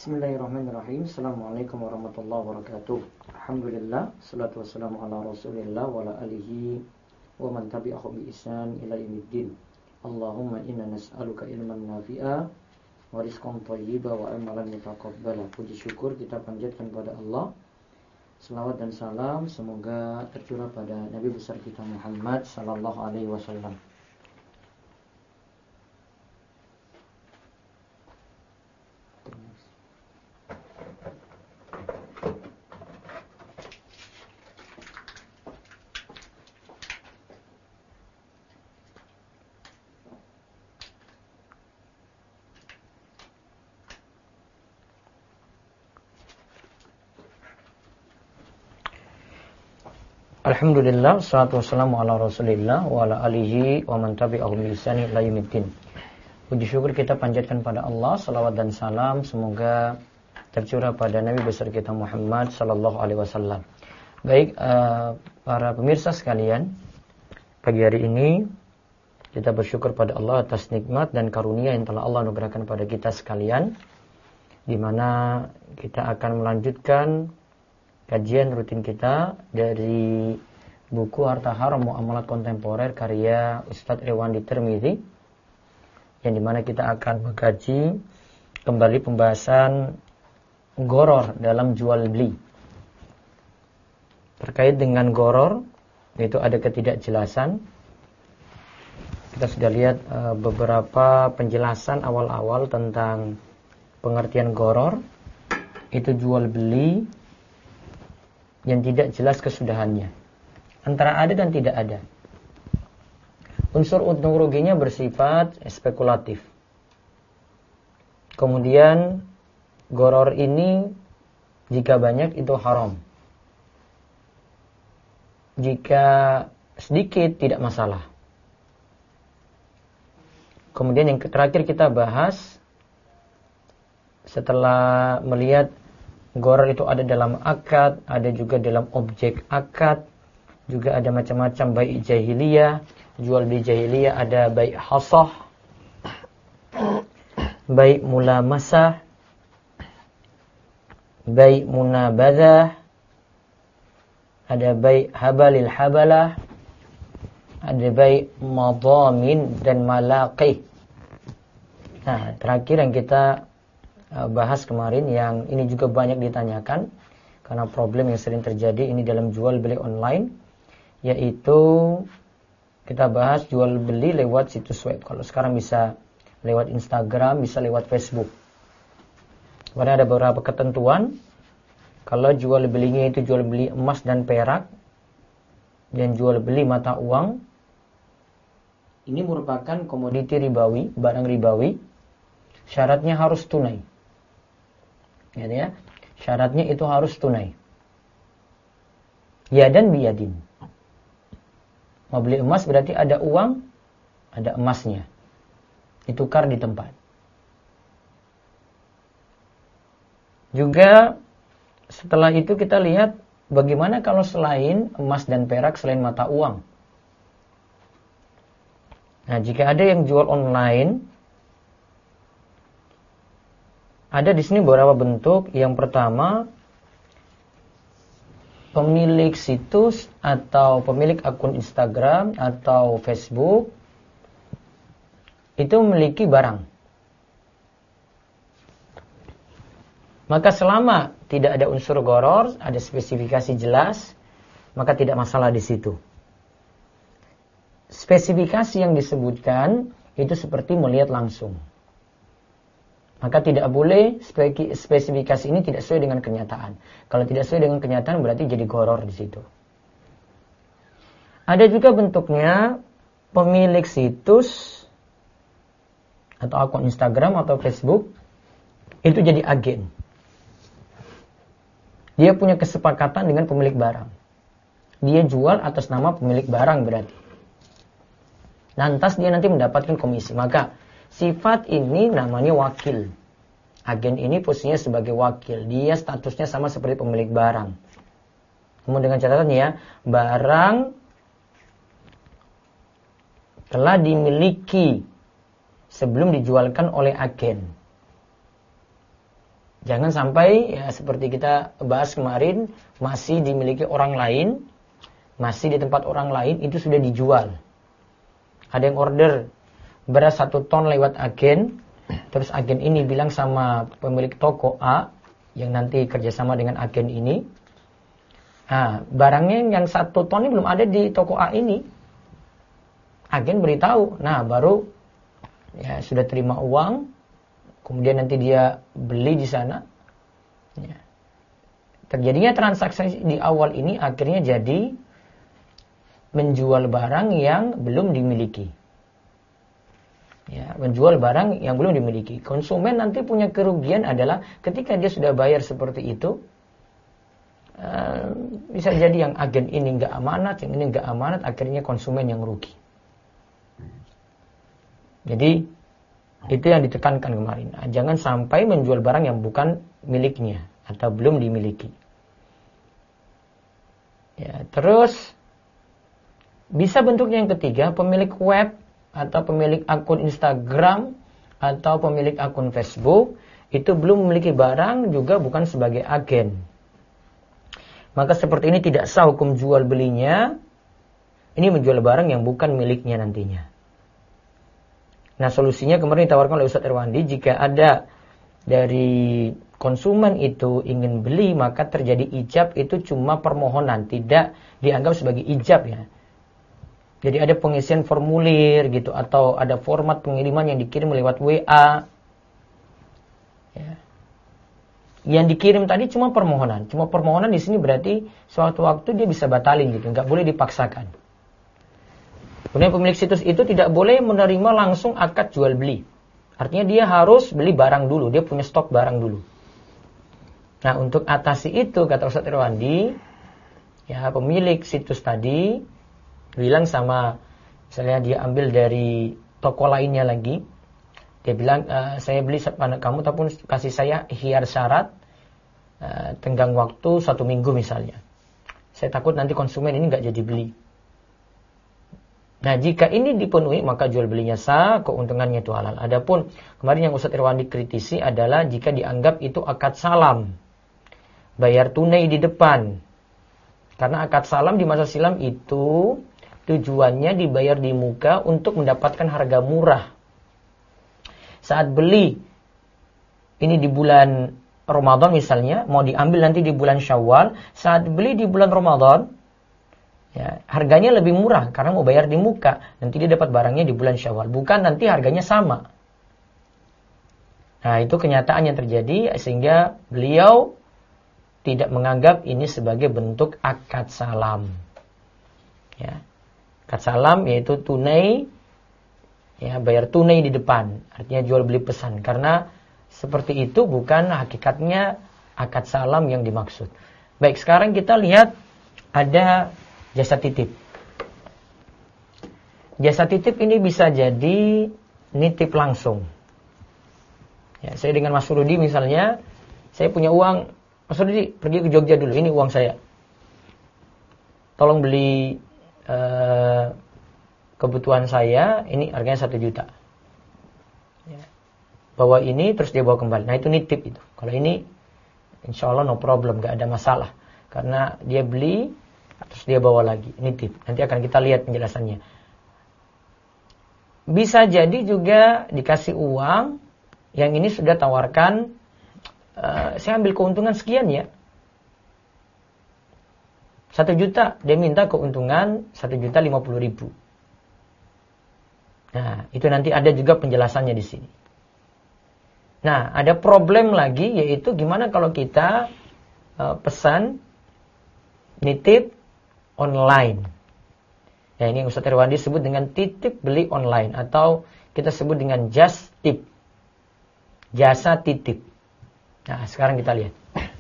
Bismillahirrahmanirrahim. Assalamualaikum warahmatullahi wabarakatuh. Alhamdulillah, salatu wassalamu ala Rasulillah wa ala alihi wa man tabi'ahu bi ihsan ila yaumiddin. Allahumma inna nas'aluka ilman nafi'a wa rizqan thayyiba wa amalan mutaqabbala. Puji syukur kita panjatkan kepada Allah. Selawat dan salam semoga tercurah pada Nabi besar kita Muhammad sallallahu alaihi wasallam. Alhamdulillah, salatu wassalamu ala Rasulillah wa ala alihi wa man tabi'ahum bi ihsan ila yaumiddin. Puji syukur kita panjatkan pada Allah, salawat dan salam semoga tercurah pada Nabi besar kita Muhammad sallallahu alaihi wasallam. Baik, para pemirsa sekalian, pagi hari ini kita bersyukur pada Allah atas nikmat dan karunia yang telah Allah anugerahkan pada kita sekalian, di mana kita akan melanjutkan kajian rutin kita dari buku Harta Haram Muamalat Kontemporer karya Ustadz Irwandi Tirmidzi, yang dimana kita akan mengkaji kembali pembahasan gharar dalam jual beli. Terkait dengan gharar, yaitu ada ketidakjelasan. Kita sudah lihat beberapa penjelasan awal-awal tentang pengertian gharar, itu jual beli yang tidak jelas kesudahannya, antara ada dan tidak ada. Unsur untung ruginya bersifat spekulatif. Kemudian gharar ini jika banyak itu haram, jika sedikit tidak masalah. Kemudian yang terakhir kita bahas, setelah melihat gharar itu ada dalam akad, ada juga dalam objek akad, juga ada macam-macam bai' jahiliyah, jual beli jahiliyah, ada bai' hasah, bai' mulamasah, bai' munabadah, ada bai' habalil habalah, ada bai' madhamin dan malaqih. Nah, terakhir yang kita bahas kemarin, yang ini juga banyak ditanyakan karena problem yang sering terjadi ini dalam jual beli online, yaitu kita bahas jual beli lewat situs web. Kalau sekarang bisa lewat Instagram, bisa lewat Facebook. Karena ada beberapa ketentuan. Kalau jual belinya itu jual beli emas dan perak dan jual beli mata uang, ini merupakan komoditi ribawi, barang ribawi. Syaratnya harus tunai. Ya, syaratnya itu harus tunai. Yadan biyadin. Mau beli emas berarti ada uang, ada emasnya. Ditukar di tempat. Juga setelah itu kita lihat bagaimana kalau selain emas dan perak, selain mata uang. Nah, jika ada yang jual online, ada di sini beberapa bentuk. Yang pertama, pemilik situs atau pemilik akun Instagram atau Facebook itu memiliki barang. Maka selama tidak ada unsur gharar, ada spesifikasi jelas, maka tidak masalah di situ. Spesifikasi yang disebutkan itu seperti melihat langsung. Maka tidak boleh spesifikasi ini tidak sesuai dengan kenyataan. Kalau tidak sesuai dengan kenyataan berarti jadi gharar di situ. Ada juga bentuknya pemilik situs atau akun Instagram atau Facebook itu jadi agen. Dia punya kesepakatan dengan pemilik barang. Dia jual atas nama pemilik barang berarti. Lantas dia nanti mendapatkan komisi. Maka sifat ini namanya wakil. Agen ini posisinya sebagai wakil. Dia statusnya sama seperti pemilik barang. Namun dengan catatan ya, barang telah dimiliki sebelum dijualkan oleh agen. Jangan sampai ya seperti kita bahas kemarin, masih dimiliki orang lain, masih di tempat orang lain, itu sudah dijual. Ada yang order beras 1 ton lewat agen, terus agen ini bilang sama pemilik toko A, yang nanti kerjasama dengan agen ini, nah, barangnya yang 1 ton ini belum ada di toko A ini. Agen beritahu, nah baru ya sudah terima uang, kemudian nanti dia beli di sana. Ya. Terjadinya transaksi di awal ini akhirnya jadi menjual barang yang belum dimiliki. Ya, menjual barang yang belum dimiliki. Konsumen nanti punya kerugian adalah ketika dia sudah bayar seperti itu, bisa jadi yang agen ini nggak amanat, yang ini nggak amanat, akhirnya konsumen yang rugi. Jadi itu yang ditekankan kemarin. Jangan sampai menjual barang yang bukan miliknya atau belum dimiliki. Ya, terus bisa bentuknya yang ketiga, pemilik web atau pemilik akun Instagram atau pemilik akun Facebook itu belum memiliki barang, juga bukan sebagai agen. Maka seperti ini tidak sah hukum jual belinya. Ini menjual barang yang bukan miliknya nantinya. Nah, solusinya kemarin ditawarkan oleh Ustaz Irwandi, jika ada dari konsumen itu ingin beli, maka terjadi ijab itu cuma permohonan, tidak dianggap sebagai ijab ya. Jadi ada pengisian formulir gitu, atau ada format pengiriman yang dikirim lewat WA. Ya. Yang dikirim tadi cuma permohonan. Cuma permohonan di sini berarti suatu waktu dia bisa batalin gitu, nggak boleh dipaksakan. Kemudian pemilik situs itu tidak boleh menerima langsung akad jual beli. Artinya dia harus beli barang dulu, dia punya stok barang dulu. Nah, untuk atasi itu kata Ustaz Irwandi, ya pemilik situs tadi bilang sama, misalnya dia ambil dari toko lainnya lagi, dia bilang, saya beli pada kamu, tapi kasih saya hiar syarat, tenggang waktu 1 minggu misalnya. Saya takut nanti konsumen ini nggak jadi beli. Nah, jika ini dipenuhi, maka jual belinya sah, keuntungannya itu halal. Adapun kemarin yang Ustaz Irwandi kritisi adalah jika dianggap itu akad salam, bayar tunai di depan. Karena akad salam di masa silam itu tujuannya dibayar di muka untuk mendapatkan harga murah. Saat beli ini di bulan Ramadan misalnya, mau diambil nanti di bulan Syawal, saat beli di bulan Ramadan, ya, harganya lebih murah karena mau bayar di muka. Nanti dia dapat barangnya di bulan Syawal, bukan nanti harganya sama. Nah, itu kenyataan yang terjadi sehingga beliau tidak menganggap ini sebagai bentuk akad salam. Ya. Akad salam yaitu tunai, ya, bayar tunai di depan, artinya jual beli pesan, karena seperti itu bukan hakikatnya akad salam yang dimaksud. Baik, sekarang kita lihat ada jasa titip. Jasa titip ini bisa jadi nitip langsung. Ya, saya dengan Mas Rudi misalnya, saya punya uang, Mas Rudi pergi ke Jogja dulu, ini uang saya. Tolong beli kebutuhan saya, ini harganya 1 juta. Ya. Bawa ini, terus dia bawa kembali. Nah, itu nitip itu. Kalau ini, insya Allah no problem, gak ada masalah. Karena dia beli, terus dia bawa lagi, nitip. Nanti akan kita lihat penjelasannya. Bisa jadi juga dikasih uang, yang ini sudah tawarkan, saya ambil keuntungan sekian ya. 1 juta, dia minta keuntungan 1.050.000. Nah, itu nanti ada juga penjelasannya di sini. Nah, ada problem lagi, yaitu gimana kalau kita pesan nitip online. Ya, ini Ustaz Irwandi sebut dengan titip beli online, atau kita sebut dengan just tip, jasa titip. Nah, sekarang kita lihat.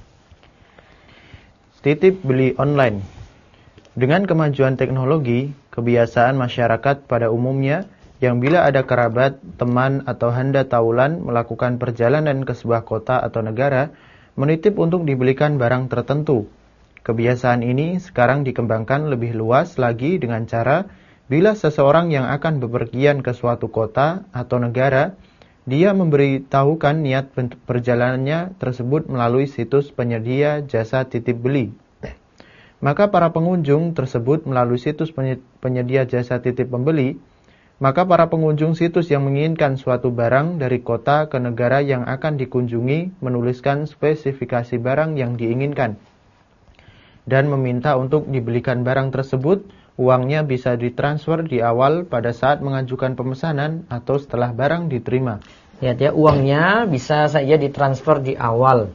Titip beli online. Dengan kemajuan teknologi, kebiasaan masyarakat pada umumnya yang bila ada kerabat, teman, atau handa taulan melakukan perjalanan ke sebuah kota atau negara, menitip untuk dibelikan barang tertentu. Kebiasaan ini sekarang dikembangkan lebih luas lagi dengan cara bila seseorang yang akan bepergian ke suatu kota atau negara Dia memberitahukan niat perjalanannya tersebut melalui situs penyedia jasa titip beli. Maka para pengunjung tersebut melalui situs penyedia jasa titip pembeli, maka para pengunjung situs yang menginginkan suatu barang dari kota ke negara yang akan dikunjungi menuliskan spesifikasi barang yang diinginkan dan meminta untuk dibelikan barang tersebut. Uangnya bisa ditransfer di awal pada saat mengajukan pemesanan atau setelah barang diterima. Lihat ya, uangnya bisa saja ditransfer di awal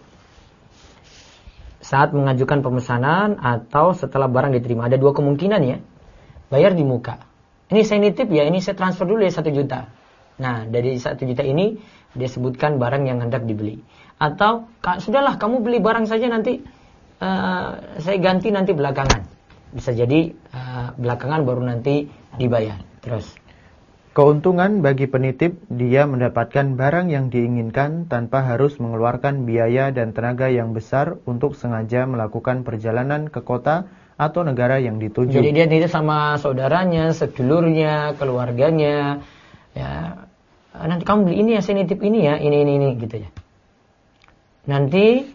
saat mengajukan pemesanan atau setelah barang diterima. Ada dua kemungkinan ya. Bayar di muka. Ini saya nitip ya, ini saya transfer dulu ya 1 juta. Nah, dari 1 juta ini dia sebutkan barang yang hendak dibeli. Atau, sudahlah kamu beli barang saja nanti saya ganti nanti belakangan. Bisa jadi belakangan baru nanti dibayar. Terus keuntungan bagi penitip, dia mendapatkan barang yang diinginkan tanpa harus mengeluarkan biaya dan tenaga yang besar untuk sengaja melakukan perjalanan ke kota atau negara yang dituju. Jadi dia nitip sama saudaranya, sedulurnya, keluarganya. Ya, nanti kamu beli ini ya, saya nitip ini ya, ini gitu ya. Nanti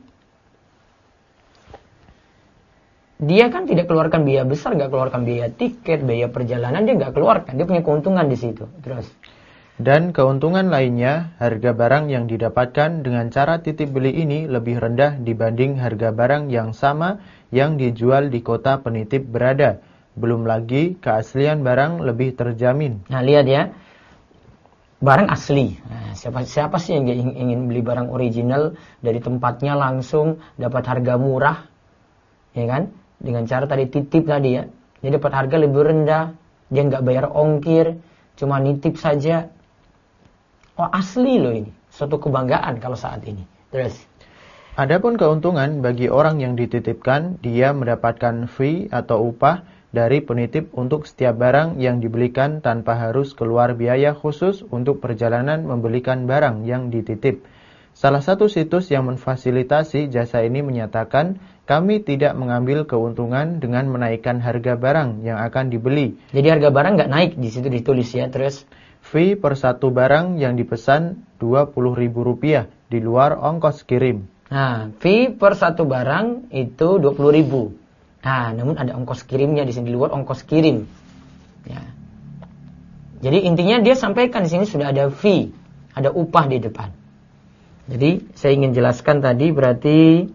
dia kan tidak keluarkan biaya besar, nggak keluarkan biaya tiket, biaya perjalanan, dia nggak keluarkan. Dia punya keuntungan di situ. Terus. Dan keuntungan lainnya, harga barang yang didapatkan dengan cara titip beli ini lebih rendah dibanding harga barang yang sama yang dijual di kota penitip berada. Belum lagi keaslian barang lebih terjamin. Nah, lihat ya. Barang asli. Nah, siapa sih yang ingin beli barang original dari tempatnya langsung dapat harga murah? Ya kan? Dengan cara tadi titip tadi ya, dia dapat harga lebih rendah, dia nggak bayar ongkir, cuma nitip saja. Oh, asli loh ini, suatu kebanggaan kalau saat ini. Terus, adapun keuntungan bagi orang yang dititipkan, dia mendapatkan fee atau upah dari penitip untuk setiap barang yang dibelikan tanpa harus keluar biaya khusus untuk perjalanan membelikan barang yang dititip. Salah satu situs yang memfasilitasi jasa ini menyatakan, kami tidak mengambil keuntungan dengan menaikkan harga barang yang akan dibeli. Jadi harga barang nggak naik, di situ ditulis ya. Terus, fee per satu barang yang dipesan Rp20.000 di luar ongkos kirim. Nah, fee per satu barang itu 20.000. Nah, namun ada ongkos kirimnya di sini, di luar ongkos kirim. Ya. Jadi intinya dia sampaikan di sini sudah ada fee, ada upah di depan. Jadi saya ingin jelaskan tadi berarti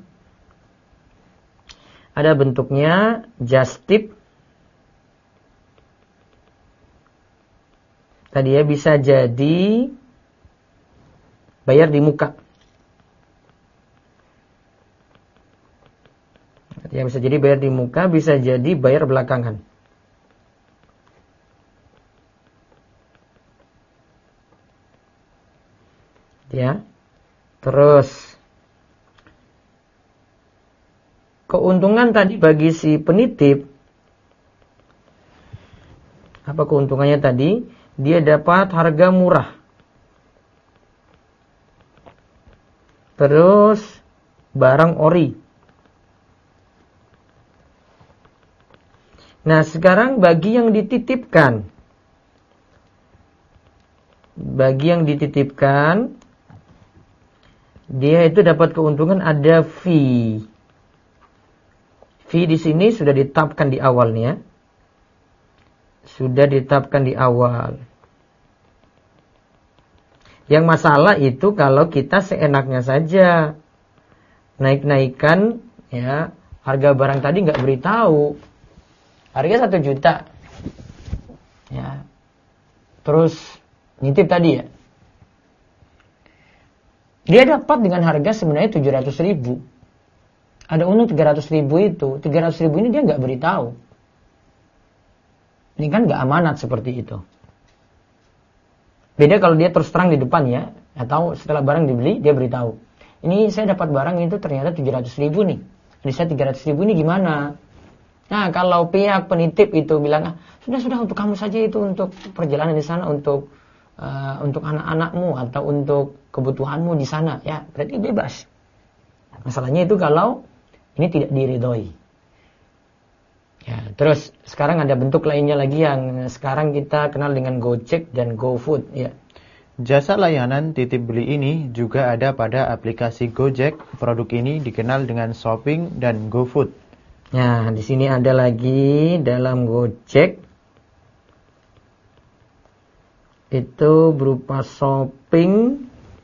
ada bentuknya just tip. Tadi ya bisa jadi bayar di muka. Ya bisa jadi bayar di muka, bisa jadi bayar belakangan. Ya. Terus keuntungan tadi bagi si penitip, apa keuntungannya tadi? Dia dapat harga murah. Terus barang ori. Nah, sekarang bagi yang dititipkan. Dia itu dapat keuntungan ada fee. Fee di sini sudah ditetapkan di awalnya. Sudah ditetapkan di awal. Yang masalah itu kalau kita seenaknya saja naik-naikkan ya harga barang tadi nggak beritahu. Harga 1 juta. Ya. Terus nitip tadi ya. Dia dapat dengan harga sebenarnya 700.000. Ada untung 300.000 itu. 300.000 ini dia nggak beritahu. Ini kan nggak amanat seperti itu. Beda kalau dia terus terang di depan ya. Atau setelah barang dibeli dia beritahu. Ini saya dapat barang itu ternyata 700.000 nih. Jadi saya 300.000 ini gimana? Nah kalau pihak penitip itu bilang, sudah untuk kamu saja itu untuk perjalanan di sana untuk anak-anakmu atau untuk kebutuhanmu di sana, ya berarti bebas. Masalahnya itu kalau ini tidak diridhoi. Ya, terus sekarang ada bentuk lainnya lagi yang sekarang kita kenal dengan Gojek dan GoFood, ya. Jasa layanan titip beli ini juga ada pada aplikasi Gojek. Produk ini dikenal dengan Shopping dan GoFood. Nah, di sini ada lagi dalam Gojek. Itu berupa Shopping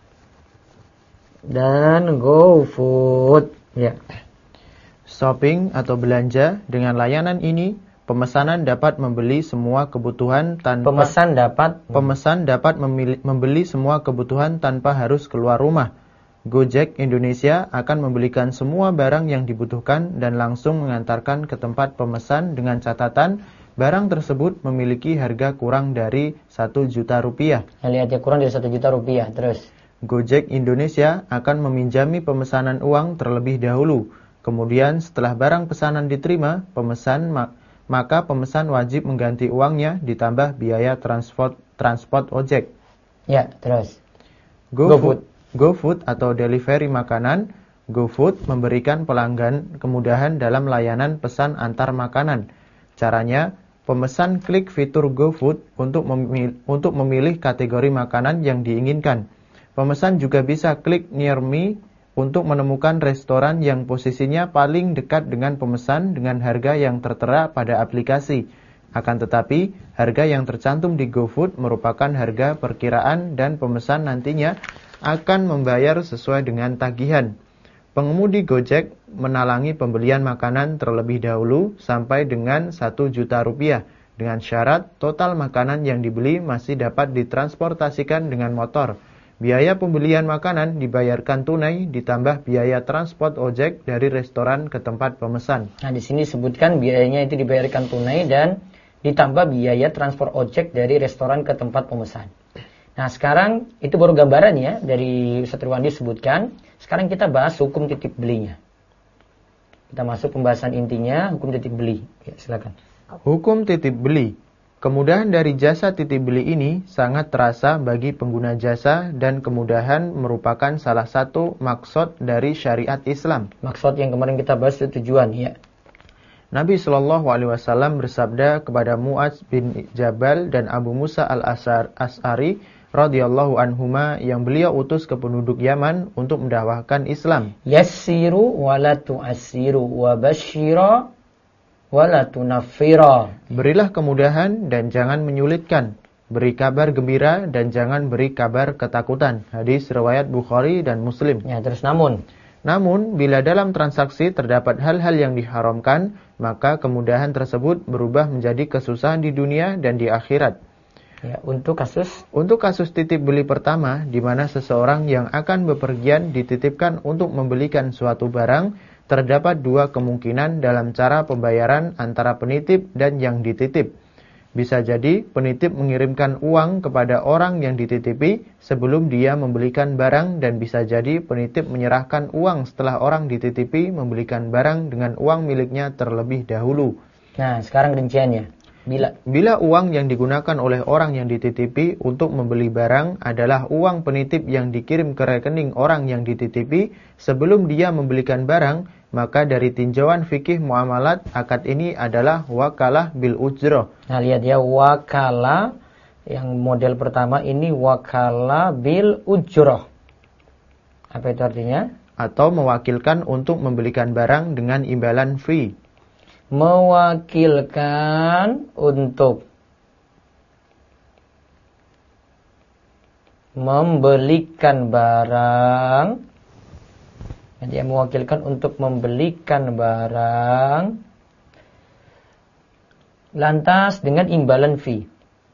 dan GoFood. Ya. Shopping atau belanja dengan layanan ini, pemesan dapat membeli semua kebutuhan tanpa membeli semua kebutuhan tanpa harus keluar rumah. Gojek Indonesia akan membelikan semua barang yang dibutuhkan dan langsung mengantarkan ke tempat pemesan dengan catatan barang tersebut memiliki harga kurang dari 1 juta rupiah. Lihat ya, kurang dari 1 juta rupiah. Terus Gojek Indonesia akan meminjami pemesanan uang terlebih dahulu. Kemudian setelah barang pesanan diterima, maka pemesan wajib mengganti uangnya ditambah biaya transport ojek. Ya, terus GoFood atau delivery makanan. GoFood memberikan pelanggan kemudahan dalam layanan pesan antar makanan. Caranya, pemesan klik fitur GoFood untuk memilih kategori makanan yang diinginkan. Pemesan juga bisa klik Near Me untuk menemukan restoran yang posisinya paling dekat dengan pemesan dengan harga yang tertera pada aplikasi. Akan tetapi, harga yang tercantum di GoFood merupakan harga perkiraan dan pemesan nantinya akan membayar sesuai dengan tagihan. Pengemudi Gojek menalangi pembelian makanan terlebih dahulu sampai dengan 1 juta rupiah dengan syarat total makanan yang dibeli masih dapat ditransportasikan dengan motor. Biaya pembelian makanan dibayarkan tunai ditambah biaya transport ojek dari restoran ke tempat pemesan. Nah, di sini sebutkan biayanya itu dibayarkan tunai dan ditambah biaya transport ojek dari restoran ke tempat pemesan. Nah, sekarang itu baru gambaran ya dari Ustaz Irwandi sebutkan. Sekarang kita bahas hukum titip belinya. Kita masuk pembahasan intinya, hukum titip beli. Ya, silakan. Hukum titip beli. Kemudahan dari jasa titip beli ini sangat terasa bagi pengguna jasa dan kemudahan merupakan salah satu maksud dari syariat Islam. Maksud yang kemarin kita bahas itu tujuan, ya. Nabi SAW bersabda kepada Mu'adz bin Jabal dan Abu Musa al-As'ari radhiyallahu anhuma yang beliau utus ke penduduk Yaman untuk mendakwahkan Islam. Yassiru wa la tu'assiru wa basyira wala tunaffira. Berilah kemudahan dan jangan menyulitkan. Beri kabar gembira dan jangan beri kabar ketakutan. Hadis riwayat Bukhari dan Muslim. Ya, terus namun bila dalam transaksi terdapat hal-hal yang diharamkan, maka kemudahan tersebut berubah menjadi kesusahan di dunia dan di akhirat. Ya, untuk kasus titip beli pertama, di mana seseorang yang akan bepergian dititipkan untuk membelikan suatu barang, terdapat dua kemungkinan dalam cara pembayaran antara penitip dan yang dititip. Bisa jadi penitip mengirimkan uang kepada orang yang dititipi sebelum dia membelikan barang, dan bisa jadi penitip menyerahkan uang setelah orang dititipi membelikan barang dengan uang miliknya terlebih dahulu. Nah, sekarang rinciannya. Bila uang yang digunakan oleh orang yang dititipi untuk membeli barang adalah uang penitip yang dikirim ke rekening orang yang dititipi sebelum dia membelikan barang, maka dari tinjauan fikih muamalat, akad ini adalah wakalah bil ujroh. Nah, lihat ya, wakalah yang model pertama ini wakalah bil ujroh. Apa itu artinya? Atau mewakilkan untuk membelikan barang dengan imbalan fee. Mewakilkan untuk membelikan barang. Dia mewakilkan untuk membelikan barang, lantas dengan imbalan fee.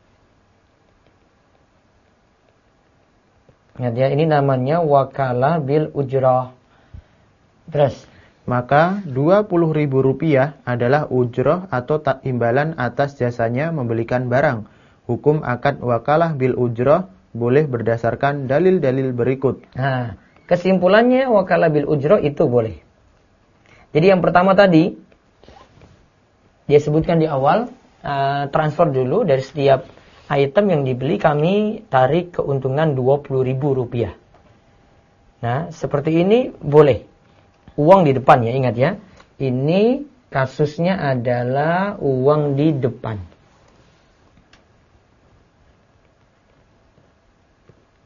Nah, dia ini namanya wakalah bil ujrah. Terus maka Rp20.000 adalah ujroh atau imbalan atas jasanya membelikan barang. Hukum akad wakalah bil ujroh boleh berdasarkan dalil-dalil berikut. Nah, kesimpulannya wakalah bil ujroh itu boleh. Jadi yang pertama tadi dia sebutkan di awal, transfer dulu dari setiap item yang dibeli kami tarik keuntungan Rp20.000. Nah, seperti ini boleh. Uang di depan ya, ingat ya. Ini kasusnya adalah uang di depan.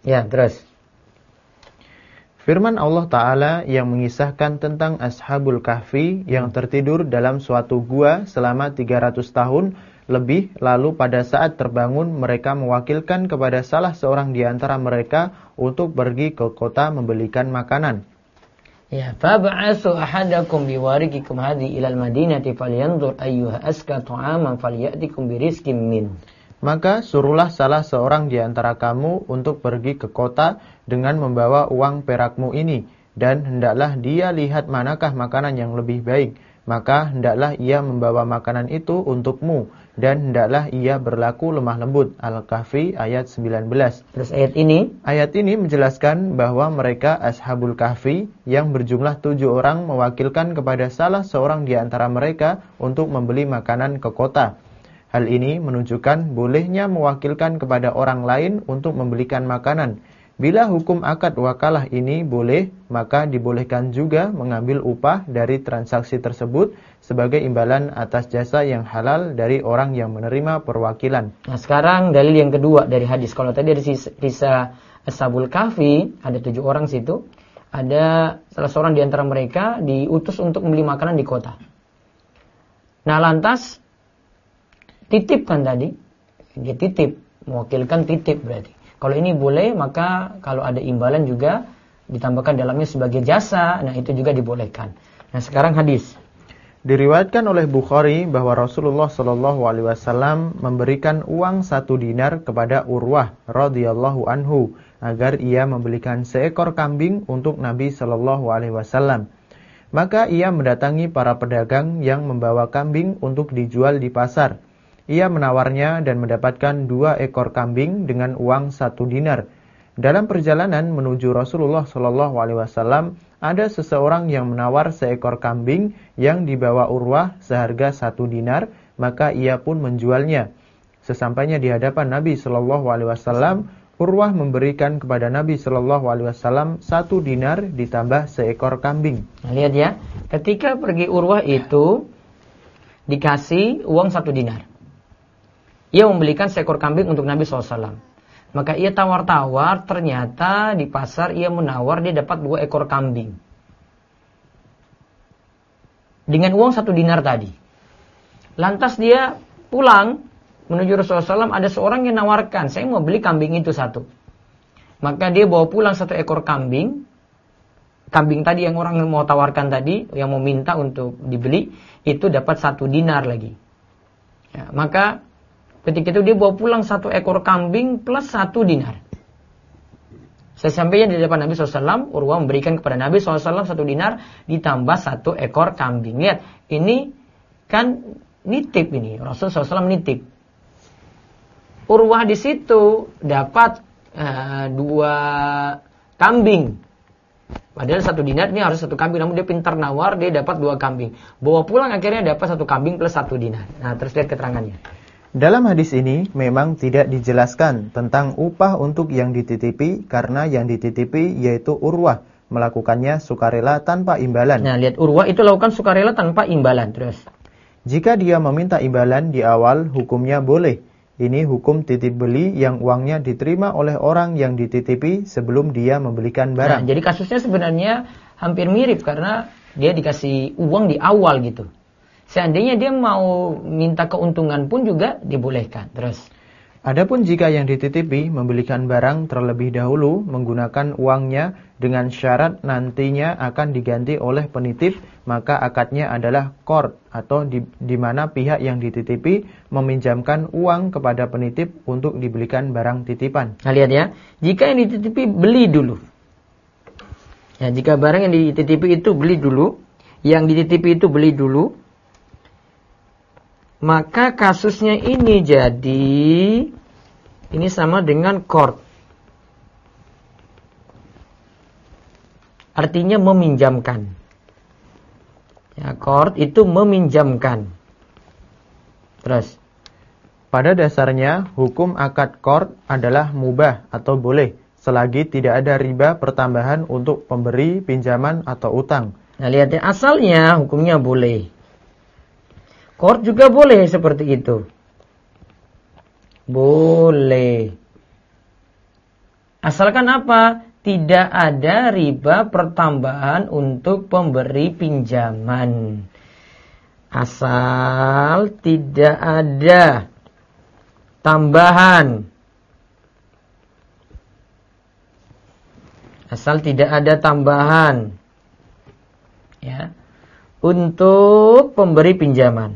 Ya, terus. Firman Allah Ta'ala yang mengisahkan tentang Ashabul Kahfi yang tertidur dalam suatu gua selama 300 tahun lebih, lalu pada saat terbangun mereka mewakilkan kepada salah seorang di antara mereka untuk pergi ke kota membelikan makanan. Ya, fab'asu ahadakum biwarikikum hadhi ilal madinati falyanzur ayyuha aska ta'aman falyatikum birizqin min. Maka suruhlah salah seorang di antara kamu untuk pergi ke kota dengan membawa uang perakmu ini, dan hendaklah dia lihat manakah makanan yang lebih baik. Maka hendaklah ia membawa makanan itu untukmu, dan hendaklah ia berlaku lemah lembut. Al-Kahfi ayat 19. Terus ayat ini? Ayat ini menjelaskan bahwa mereka Ashabul Kahfi yang berjumlah 7 orang mewakilkan kepada salah seorang di antara mereka untuk membeli makanan ke kota. Hal ini menunjukkan bolehnya mewakilkan kepada orang lain untuk membelikan makanan. Bila hukum akad wakalah ini boleh, maka dibolehkan juga mengambil upah dari transaksi tersebut sebagai imbalan atas jasa yang halal dari orang yang menerima perwakilan. Nah, sekarang dalil yang kedua dari hadis. Kalau tadi ada kisah Ashabul Kahfi, ada 7 orang situ. Ada salah seorang di antara mereka diutus untuk membeli makanan di kota. Nah, lantas titip kan tadi, dia titip, mewakilkan titip berarti. Kalau ini boleh, maka kalau ada imbalan juga ditambahkan dalamnya sebagai jasa, nah itu juga dibolehkan. Nah sekarang hadis. Diriwayatkan oleh Bukhari bahwa Rasulullah SAW memberikan uang 1 dinar kepada Urwah radhiyallahu anhu agar ia membelikan seekor kambing untuk Nabi SAW. Maka ia mendatangi para pedagang yang membawa kambing untuk dijual di pasar. Ia menawarnya dan mendapatkan 2 ekor kambing dengan uang 1 dinar. Dalam perjalanan menuju Rasulullah SAW, ada seseorang yang menawar seekor kambing yang dibawa Urwah seharga 1 dinar, maka ia pun menjualnya. Sesampainya di hadapan Nabi SAW, Urwah memberikan kepada Nabi SAW 1 dinar ditambah seekor kambing. Nah, lihat ya, ketika pergi Urwah itu dikasih uang 1 dinar. Ia membelikan seekor kambing untuk Nabi SAW. Maka ia tawar-tawar, ternyata di pasar ia menawar dia dapat 2 ekor kambing. Dengan uang 1 dinar tadi. Lantas dia pulang menuju Rasulullah SAW, ada seorang yang nawarkan, saya mau beli kambing itu 1. Maka dia bawa pulang 1 ekor kambing. Kambing tadi yang orang mau tawarkan tadi, yang mau minta untuk dibeli, itu dapat 1 dinar lagi. Ya, maka ketika itu dia bawa pulang 1 ekor kambing plus 1 dinar. Sesampainya di depan Nabi SAW, Urwah memberikan kepada Nabi SAW 1 dinar ditambah 1 ekor kambing. Lihat, ini kan nitip ini. Rasul SAW nitip. Urwah di situ dapat 2 kambing. Padahal 1 dinar ini harus 1 kambing. Namun dia pintar nawar, dia dapat 2 kambing. Bawa pulang akhirnya dapat 1 kambing plus 1 dinar. Nah, terus lihat keterangannya. Dalam hadis ini memang tidak dijelaskan tentang upah untuk yang dititipi karena yang dititipi yaitu Urwah melakukannya sukarela tanpa imbalan. Nah, lihat Urwah itu lakukan sukarela tanpa imbalan. Terus. Jika dia meminta imbalan di awal hukumnya boleh. Ini hukum titip beli yang uangnya diterima oleh orang yang dititipi sebelum dia membelikan barang. Nah, jadi kasusnya sebenarnya hampir mirip karena dia dikasih uang di awal gitu. Seandainya dia mau minta keuntungan pun juga dibolehkan. Terus. Adapun jika yang dititipi membelikan barang terlebih dahulu menggunakan uangnya dengan syarat nantinya akan diganti oleh penitip, maka akadnya adalah qard atau di mana pihak yang dititipi meminjamkan uang kepada penitip untuk dibelikan barang titipan. Nah, lihat ya, jika yang dititipi beli dulu. Ya, jika barang yang dititipi itu beli dulu, yang dititipi itu beli dulu, maka kasusnya ini jadi ini sama dengan qard. Artinya meminjamkan. Ya, qard itu meminjamkan. Terus. Pada dasarnya hukum akad qard adalah mubah atau boleh selagi tidak ada riba pertambahan untuk pemberi pinjaman atau utang. Nah, lihat ya, asalnya hukumnya boleh. Qard juga boleh seperti itu. Boleh. Asalkan apa? Tidak ada riba pertambahan untuk pemberi pinjaman. Asal tidak ada tambahan. Asal tidak ada tambahan. Ya. Untuk pemberi pinjaman.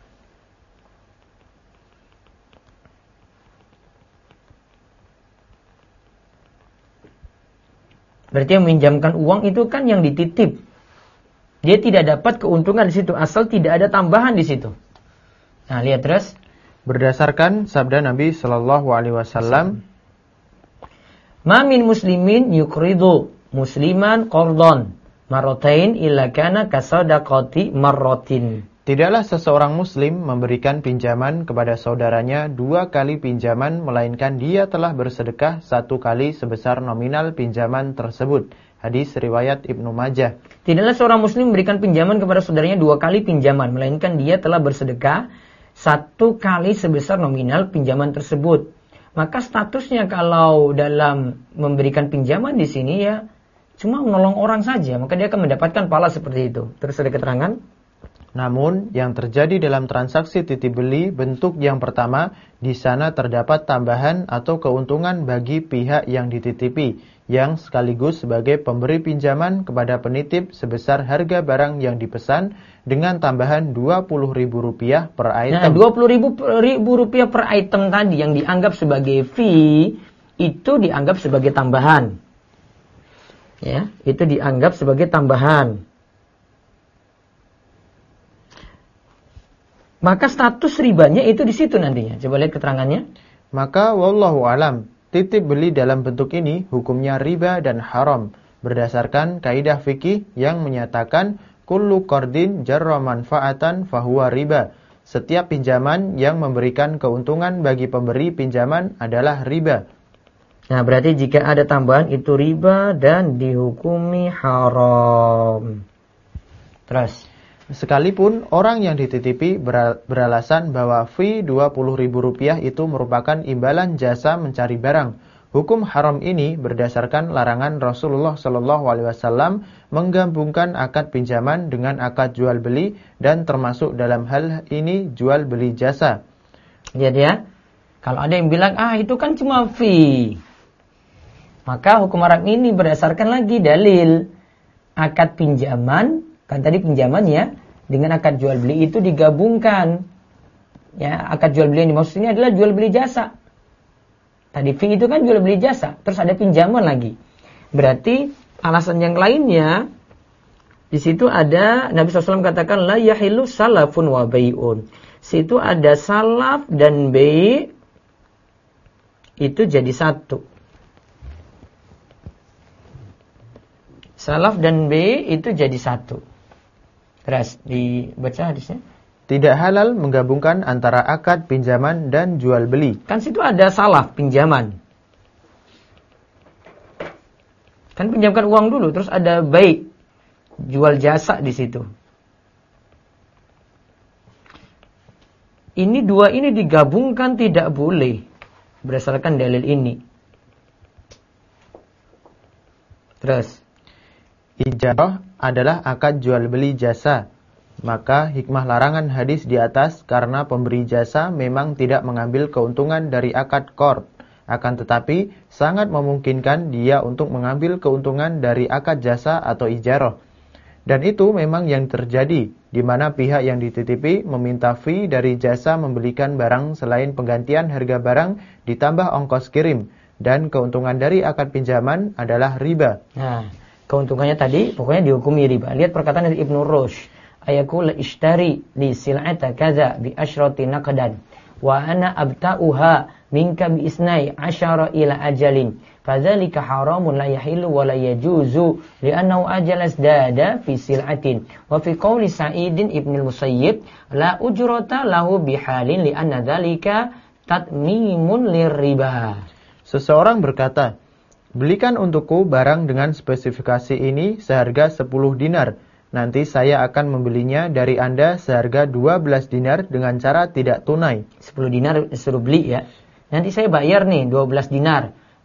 Berarti yang meminjamkan uang itu kan yang dititip. Dia tidak dapat keuntungan di situ asal tidak ada tambahan di situ. Nah, lihat terus. Berdasarkan sabda Nabi Shallallahu Alaihi Wasallam, "Ma min muslimin yuqridu musliman qardon marratain illa kana kasadaqati marratin." Tidaklah seseorang muslim memberikan pinjaman kepada saudaranya 2 kali pinjaman, melainkan dia telah bersedekah 1 kali sebesar nominal pinjaman tersebut. Hadis riwayat Ibnu Majah. Tidaklah seorang muslim memberikan pinjaman kepada saudaranya 2 kali pinjaman, melainkan dia telah bersedekah 1 kali sebesar nominal pinjaman tersebut. Maka statusnya kalau dalam memberikan pinjaman di sini ya cuma menolong orang saja, maka dia akan mendapatkan pahala seperti itu. Terus ada keterangan. Namun, yang terjadi dalam transaksi titip beli bentuk yang pertama, di sana terdapat tambahan atau keuntungan bagi pihak yang dititipi, yang sekaligus sebagai pemberi pinjaman kepada penitip sebesar harga barang yang dipesan dengan tambahan Rp20.000 per item. Nah, Rp20.000 per item tadi yang dianggap sebagai fee, itu dianggap sebagai tambahan. Ya, itu dianggap sebagai tambahan. Maka status ribanya itu di situ nantinya. Coba lihat keterangannya. Maka wallahu alam, titip beli dalam bentuk ini hukumnya riba dan haram berdasarkan kaidah fikih yang menyatakan kullu qardin jarra manfaatan fahuwa riba. Setiap pinjaman yang memberikan keuntungan bagi pemberi pinjaman adalah riba. Nah, berarti jika ada tambahan itu riba dan dihukumi haram. Terus, sekalipun orang yang dititipi beralasan bahwa fee Rp20.000 itu merupakan imbalan jasa mencari barang, hukum haram ini berdasarkan larangan Rasulullah SAW menggabungkan akad pinjaman dengan akad jual beli dan termasuk dalam hal ini jual beli jasa. Lihat ya, kalau ada yang bilang itu kan cuma fee, maka hukum haram ini berdasarkan lagi dalil akad pinjaman. Kan tadi pinjaman ya, dengan akad jual beli itu digabungkan. Ya, akad jual beli yang dimaksudnya adalah jual beli jasa. Tadi fee itu kan jual beli jasa, terus ada pinjaman lagi. Berarti alasan yang lainnya di situ ada Nabi SAW katakan la yahilu salafun wa bai'un. Situ ada salaf dan bai' itu jadi satu. Salaf dan bai' itu jadi satu. Terus dibaca hadisnya. Tidak halal menggabungkan antara akad pinjaman dan jual beli. Kan situ ada salaf pinjaman. Kan pinjamkan uang dulu, terus ada bai' jual jasa di situ. Ini dua ini digabungkan tidak boleh berdasarkan dalil ini. Terus ijarah adalah akad jual beli jasa. Maka hikmah larangan hadis di atas karena pemberi jasa memang tidak mengambil keuntungan dari akad qard. Akan tetapi sangat memungkinkan dia untuk mengambil keuntungan dari akad jasa atau ijarah. Dan itu memang yang terjadi, di mana pihak yang dititipi meminta fee dari jasa membelikan barang selain penggantian harga barang ditambah ongkos kirim. Dan keuntungan dari akad pinjaman adalah riba. Nah, keuntungannya tadi pokoknya dihukumi riba. Lihat perkataan dari Ibnu Rushd. Ayakul ishtari li sil'ata kaza bi asyrati naqdan wa ana abta'uha minka bi isnai asyara ila ajalin fadzalika haramun la yahillu wa la yajuzu li'annahu ajalas dada fi sil'atin wa fi qawli Sa'idin ibn al-Musayyib la ujrata lahu bihalin li'anna dzalika tatmimun lirriba. Seseorang berkata, belikan untukku barang dengan spesifikasi ini seharga 10 dinar. Nanti saya akan membelinya dari Anda seharga 12 dinar dengan cara tidak tunai. 10 dinar suruh beli ya. Nanti saya bayar nih 12 dinar.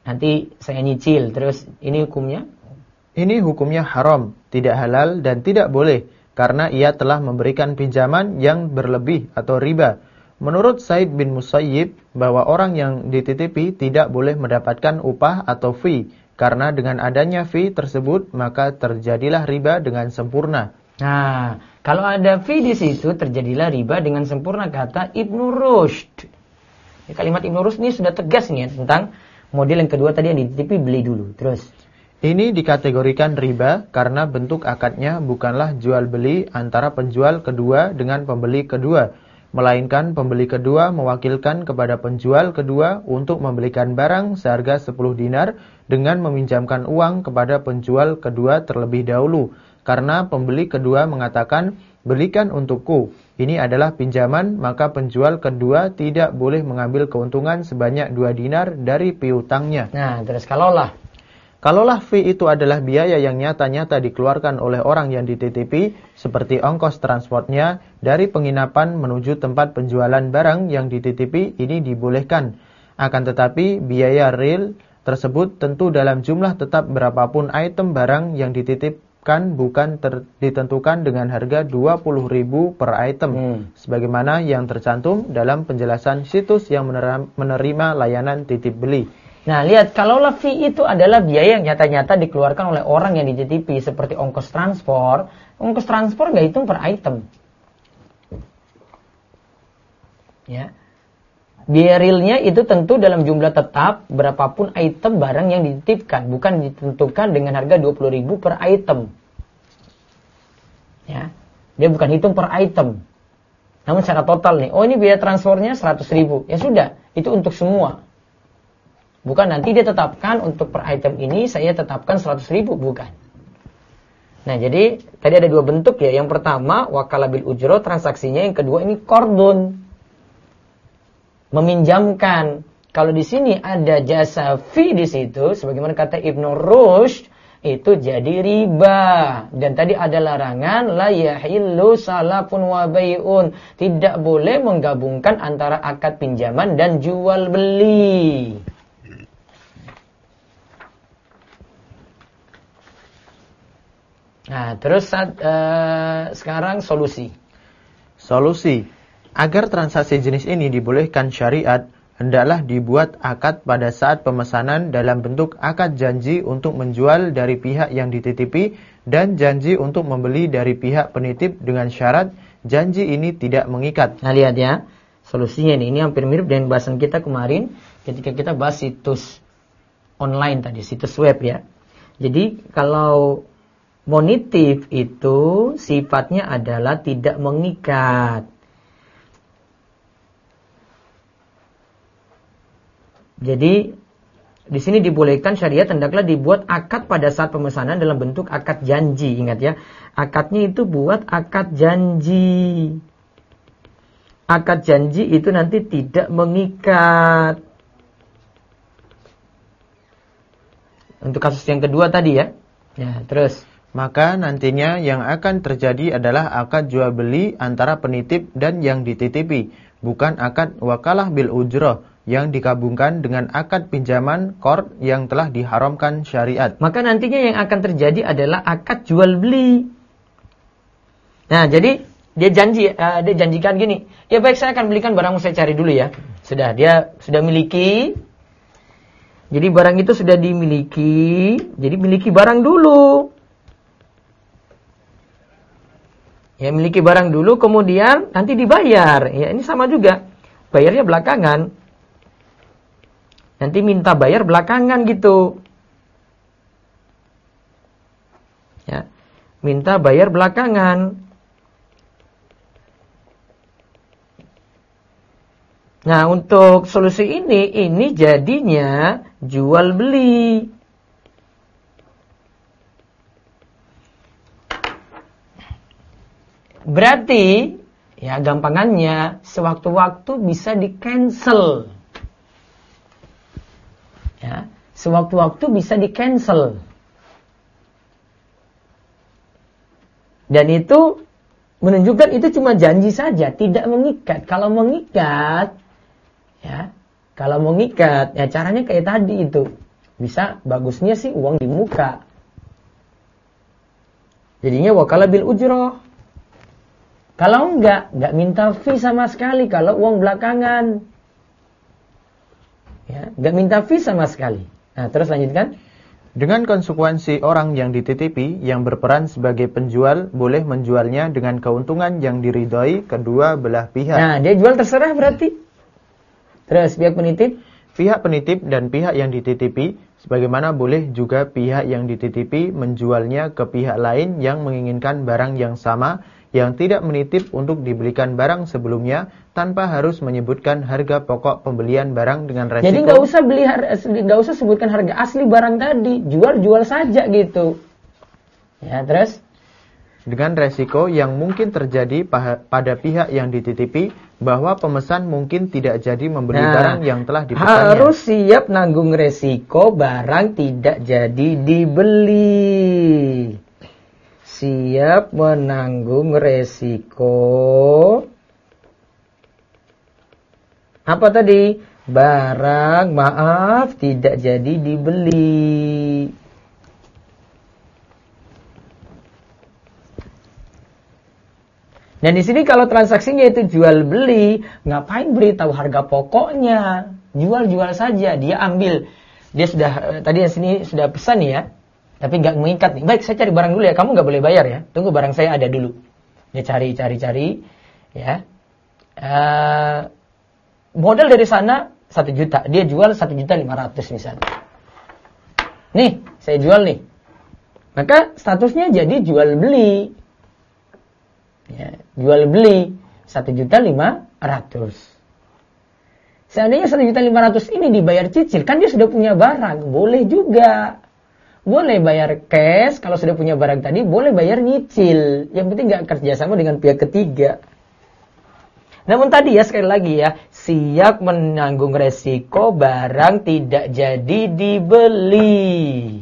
nanti saya nyicil, terus ini hukumnya? Ini hukumnya haram, tidak halal dan tidak boleh karena ia telah memberikan pinjaman yang berlebih atau riba. Menurut Said bin Musayyib bahwa orang yang dititipi tidak boleh mendapatkan upah atau fee karena dengan adanya fee tersebut maka terjadilah riba dengan sempurna. Nah, kalau ada fee di situ terjadilah riba dengan sempurna kata Ibnu Rushd. Ya, kalimat Ibnu Rushd ini sudah tegas nih ya, tentang model yang kedua tadi yang dititipi beli dulu. Terus ini dikategorikan riba karena bentuk akadnya bukanlah jual beli antara penjual kedua dengan pembeli kedua, melainkan pembeli kedua mewakilkan kepada penjual kedua untuk membelikan barang seharga 10 dinar dengan meminjamkan uang kepada penjual kedua terlebih dahulu. Karena pembeli kedua mengatakan, belikan untukku, ini adalah pinjaman, maka penjual kedua tidak boleh mengambil keuntungan sebanyak 2 dinar dari piutangnya. Nah, terus Kalaulah fee itu adalah biaya yang nyata-nyata dikeluarkan oleh orang yang dititipi, seperti ongkos transportnya dari penginapan menuju tempat penjualan barang yang dititipi, ini dibolehkan. Akan tetapi, biaya real tersebut tentu dalam jumlah tetap berapapun item barang yang dititipkan bukan ditentukan dengan harga 20.000 per item, sebagaimana yang tercantum dalam penjelasan situs yang menerima layanan titip beli. Nah, lihat, kalau fee itu adalah biaya yang nyata-nyata dikeluarkan oleh orang yang dititipi, seperti ongkos transport nggak hitung per item. Ya. Biaya realnya itu tentu dalam jumlah tetap berapapun item barang yang dititipkan, bukan ditentukan dengan harga 20.000 per item. Ya. Dia bukan hitung per item. Namun secara total nih, oh ini biaya transportnya 100.000. Ya sudah, itu untuk semua. Bukan nanti dia tetapkan untuk per item ini saya tetapkan 100.000, bukan. Nah, jadi tadi ada dua bentuk ya. Yang pertama wakalah bil ujro, transaksinya. Yang kedua ini qardun, meminjamkan. Kalau di sini ada jasa fee di situ, sebagaimana kata Ibnu Rushd, itu jadi riba. Dan tadi ada larangan la yahillu salafun wa bai'un, tidak boleh menggabungkan antara akad pinjaman dan jual beli. Nah, terus sekarang solusi. Agar transaksi jenis ini dibolehkan syariat, hendaklah dibuat akad pada saat pemesanan dalam bentuk akad janji untuk menjual dari pihak yang dititipi dan janji untuk membeli dari pihak penitip dengan syarat janji ini tidak mengikat. Nah, lihat ya, solusinya ini hampir mirip dengan bahasan kita kemarin ketika kita bahas situs online tadi, situs web ya. Jadi kalau monitif itu sifatnya adalah tidak mengikat. Jadi di sini dibolehkan syariat hendaklah dibuat akad pada saat pemesanan dalam bentuk akad janji. Ingat ya, akadnya itu buat akad janji. Akad janji itu nanti tidak mengikat. Untuk kasus yang kedua tadi ya. Ya, terus. Maka nantinya yang akan terjadi adalah akad jual beli antara penitip dan yang dititipi, bukan akad wakalah bil ujroh yang digabungkan dengan akad pinjaman qard yang telah diharamkan syariat. Maka nantinya yang akan terjadi adalah akad jual beli. Nah, jadi dia janjikan gini, ya baik saya akan belikan barangmu, saya cari dulu ya. Dia sudah miliki. Jadi barang itu sudah dimiliki, jadi miliki barang dulu. Ya, miliki barang dulu, kemudian nanti dibayar. Ya, ini sama juga. Bayarnya belakangan. Nanti minta bayar belakangan gitu. Ya, minta bayar belakangan. Nah, untuk solusi ini jadinya jual beli. Berarti, ya gampangannya, sewaktu-waktu bisa di-cancel. Ya, sewaktu-waktu bisa di-cancel. Dan itu menunjukkan itu cuma janji saja, tidak mengikat. Kalau mengikat, ya caranya kayak tadi itu. Bisa bagusnya sih uang di muka. Jadinya wakala bil ujroh. Kalau enggak minta fee sama sekali kalau uang belakangan. Ya, enggak minta fee sama sekali. Nah, terus lanjutkan. Dengan konsekuensi orang yang dititipi yang berperan sebagai penjual boleh menjualnya dengan keuntungan yang diridhoi kedua belah pihak. Nah, dia jual terserah berarti. Terus pihak penitip? Pihak penitip dan pihak yang dititipi, sebagaimana boleh juga pihak yang dititipi menjualnya ke pihak lain yang menginginkan barang yang sama, yang tidak menitip untuk dibelikan barang sebelumnya, tanpa harus menyebutkan harga pokok pembelian barang dengan resiko. Jadi nggak usah sebutkan harga asli barang tadi, jual saja gitu. Ya, terus? Dengan resiko yang mungkin terjadi pada pihak yang dititipi, bahwa pemesan mungkin tidak jadi membeli barang yang telah dipesannya. Harus siap nanggung resiko barang tidak jadi dibeli. Siap menanggung resiko. Apa tadi? Barang, maaf, tidak jadi dibeli. Dan di sini kalau transaksinya itu jual beli, ngapain beritahu harga pokoknya? Jual saja, dia ambil. Dia sudah tadi di sini sudah pesan nih ya, tapi nggak mengikat nih. Baik, saya cari barang dulu ya. Kamu nggak boleh bayar ya. Tunggu barang saya ada dulu. Dia cari, ya. Modal dari sana 1 juta, dia jual 1.500.000 misalnya. Nih, saya jual nih. Maka statusnya jadi jual beli. Ya, jual beli 1.500.000. Seandainya 1.500.000 ini dibayar cicil, kan dia sudah punya barang, boleh juga. Boleh bayar cash, kalau sudah punya barang tadi, boleh bayar nyicil. Yang penting nggak kerjasama dengan pihak ketiga. Namun tadi ya, sekali lagi ya, siap menanggung resiko barang tidak jadi dibeli.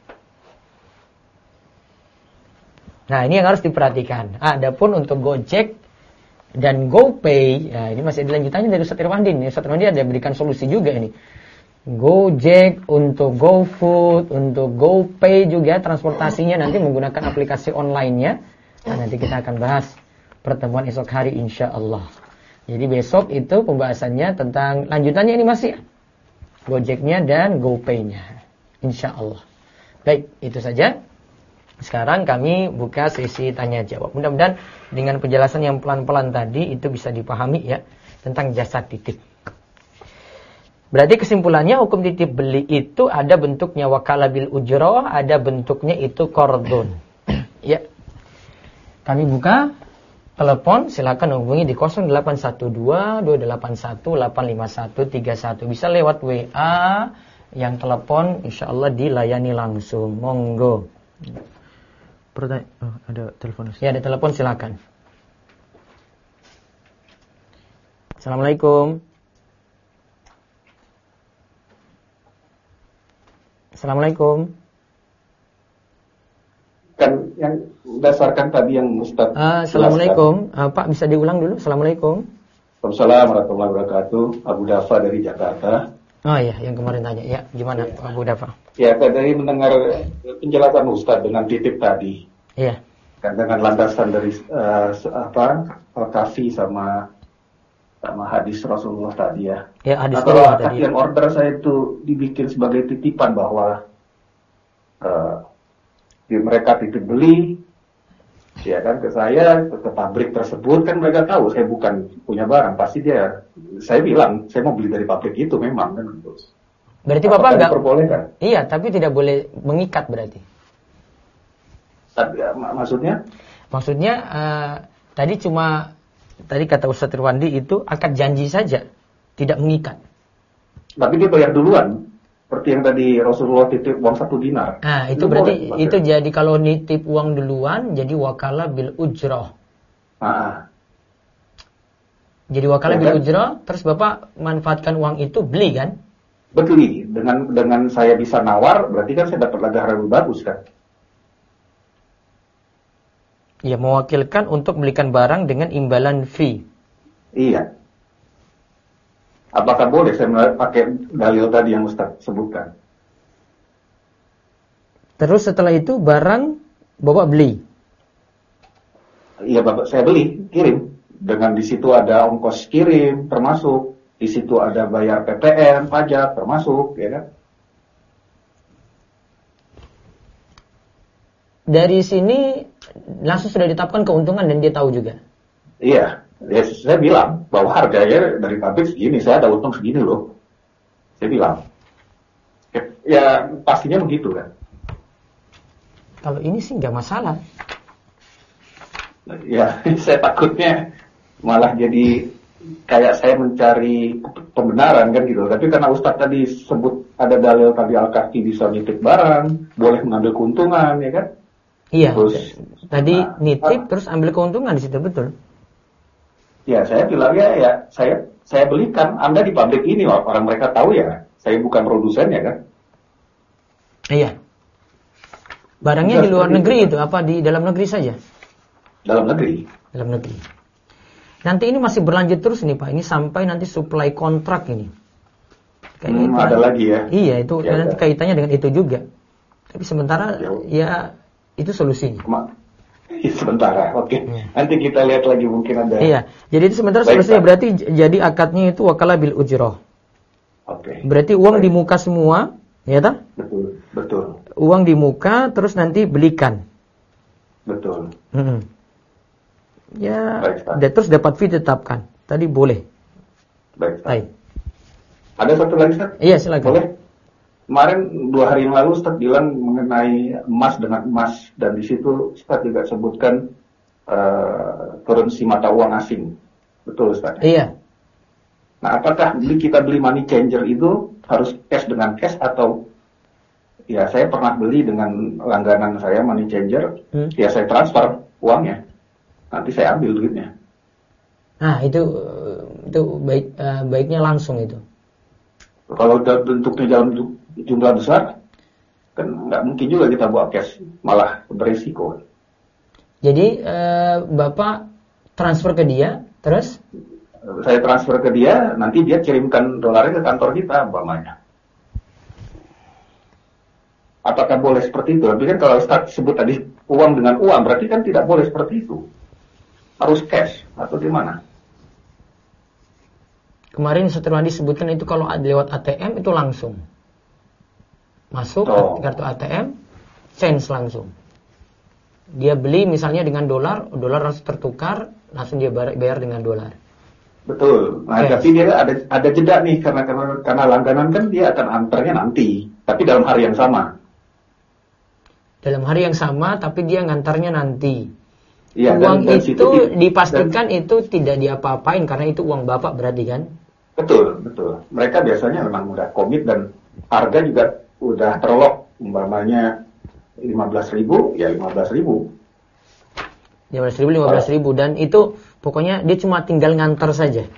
Nah, ini yang harus diperhatikan. Adapun untuk Gojek dan GoPay, ya ini masih ada lanjutannya dari Ustaz Irwandi. Ustaz Irwandi ada berikan solusi juga ini. Gojek, untuk GoFood, untuk GoPay juga transportasinya nanti menggunakan aplikasi online-nya. Nah, nanti kita akan bahas pertemuan esok hari insya Allah. Jadi besok itu pembahasannya tentang lanjutannya ini masih Gojeknya dan GoPay-nya. Insya Allah. Baik, itu saja. Sekarang kami buka sesi tanya jawab. Mudah-mudahan dengan penjelasan yang pelan-pelan tadi itu bisa dipahami ya tentang jasa titip. Berarti kesimpulannya hukum titip beli itu ada bentuknya wakalah bil ujroh, ada bentuknya itu qardun. Ya. Kami buka telepon, silakan hubungi di 0812 281 85131. Bisa lewat WA, yang telepon insyaallah dilayani langsung. Monggo. Ada telepon. Ya, ada telepon, silakan. Assalamualaikum. Assalamualaikum. Kan yang berdasarkan tadi yang Ustaz. Assalamualaikum. Pak bisa diulang dulu. Assalamualaikum. Waalaikumsalam warahmatullahi wabarakatuh. Abu Dafa dari Jakarta. Oh iya, yang kemarin tanya. Ya, gimana ya. Abu Dafa? Ya, tadi mendengar penjelasan Ustaz dengan titip tadi. Iya. Kan dengan landasan dari Al-Kafi sama hadis Rasulullah tadi ya. Ya, hadis kalau tadi. yang order saya itu dibikin sebagai titipan bahwa mereka titip beli, ya kan, ke saya, ke pabrik tersebut, kan mereka tahu saya bukan punya barang, pasti saya bilang saya mau beli dari pabrik itu memang kan. Berarti Bapak enggak diperbolehkan? Iya, tapi tidak boleh mengikat berarti. Maksudnya? Maksudnya tadi kata Ustaz Irwandi itu akad janji saja, tidak mengikat. Tapi dia bayar duluan, seperti yang tadi Rasulullah titip uang 1 dinar. Nah, itu berarti itu jadi kalau nitip uang duluan jadi wakalah bil ujroh. Jadi wakalah bil ujroh, terus Bapak manfaatkan uang itu beli kan? Beli, dengan saya bisa nawar, berarti kan saya dapat harga lebih bagus kan? Ya, mewakilkan untuk belikan barang dengan imbalan fee. Iya. Apakah boleh saya pakai dalil tadi yang Ustaz sebutkan? Terus setelah itu barang Bapak beli. Iya, Bapak saya beli, kirim. Dengan di situ ada ongkos kirim termasuk, di situ ada bayar PPN, pajak termasuk, ya kan? Dari sini langsung sudah ditetapkan keuntungan dan dia tahu juga. Iya, ya saya bilang bahwa harganya dari pabrik segini, saya ada untung segini loh. Saya bilang. Ya pastinya begitu kan. Kalau ini sih nggak masalah. Ya, saya takutnya malah jadi kayak saya mencari pembenaran kan gitu. Tapi karena Ustadz tadi sebut ada dalil tadi Al-Kahfi bisa nitip barang, boleh mengambil keuntungan, ya kan? Iya. Terus, tadi nitip terus ambil keuntungan di situ, betul. Ya, saya bilangnya ya saya belikan Anda di pabrik ini, orang mereka tahu ya, saya bukan produsennya kan. Iya. Barangnya di luar negeri itu apa di dalam negeri saja? Dalam negeri. Dalam negeri. Nanti ini masih berlanjut terus nih Pak. Ini sampai nanti supply kontrak ini. Kayaknya Ada lagi ya. Iya, itu Ya, nanti kaitannya dengan itu juga. Tapi sementara ya itu solusinya. Sementara, oke. Nanti kita lihat lagi mungkin ada. Iya, jadi itu sementara solusinya berarti jadi akadnya itu wakalah bil ujroh. Oke. Berarti uang di muka semua, ya tak? Betul, betul. Uang di muka terus nanti belikan. Betul. Ya, Baik, terus dapat fee ditetapkan. Tadi boleh. Baik. Ada satu lagi, Ustaz? Iya, silakan. Boleh. Kemarin 2 hari yang lalu Ustaz bilang mengenai emas dengan emas, dan di situ Ustaz juga sebutkan currency mata uang asing. Betul, Ustaz? Iya. Nah, apakah kita beli money changer itu harus cash dengan cash atau ya saya pernah beli dengan langganan saya money changer, ya saya transfer uangnya. Nanti saya ambil duitnya. Nah, itu baiknya langsung itu. Kalau bentuknya dalam jumlah besar, kan nggak mungkin juga kita bawa cash, malah berisiko. Jadi Bapak transfer ke dia, terus? Saya transfer ke dia, nanti dia kirimkan dolarnya ke kantor kita, umpamanya. Apakah boleh seperti itu? Tapi kan kalau Ustaz sebut tadi uang dengan uang, berarti kan tidak boleh seperti itu. Harus cash atau gimana? Kemarin Seterwandi sebutkan itu kalau lewat ATM itu langsung masuk kartu ATM, change langsung. Dia beli misalnya dengan dolar langsung tertukar, langsung dia bayar dengan dolar. Betul. Nah, tapi dia ada jeda nih karena langganan kan dia akan antarnya nanti, tapi dalam hari yang sama. Dalam hari yang sama, tapi dia ngantarnya nanti. Ya, uang dan itu dipastikan itu tidak diapa-apain karena itu uang Bapak berarti kan? Betul. Mereka biasanya memang udah komit dan harga juga udah terlok, umpamanya 15.000 ya 15.000. 15.000 dan itu pokoknya dia cuma tinggal ngantar saja.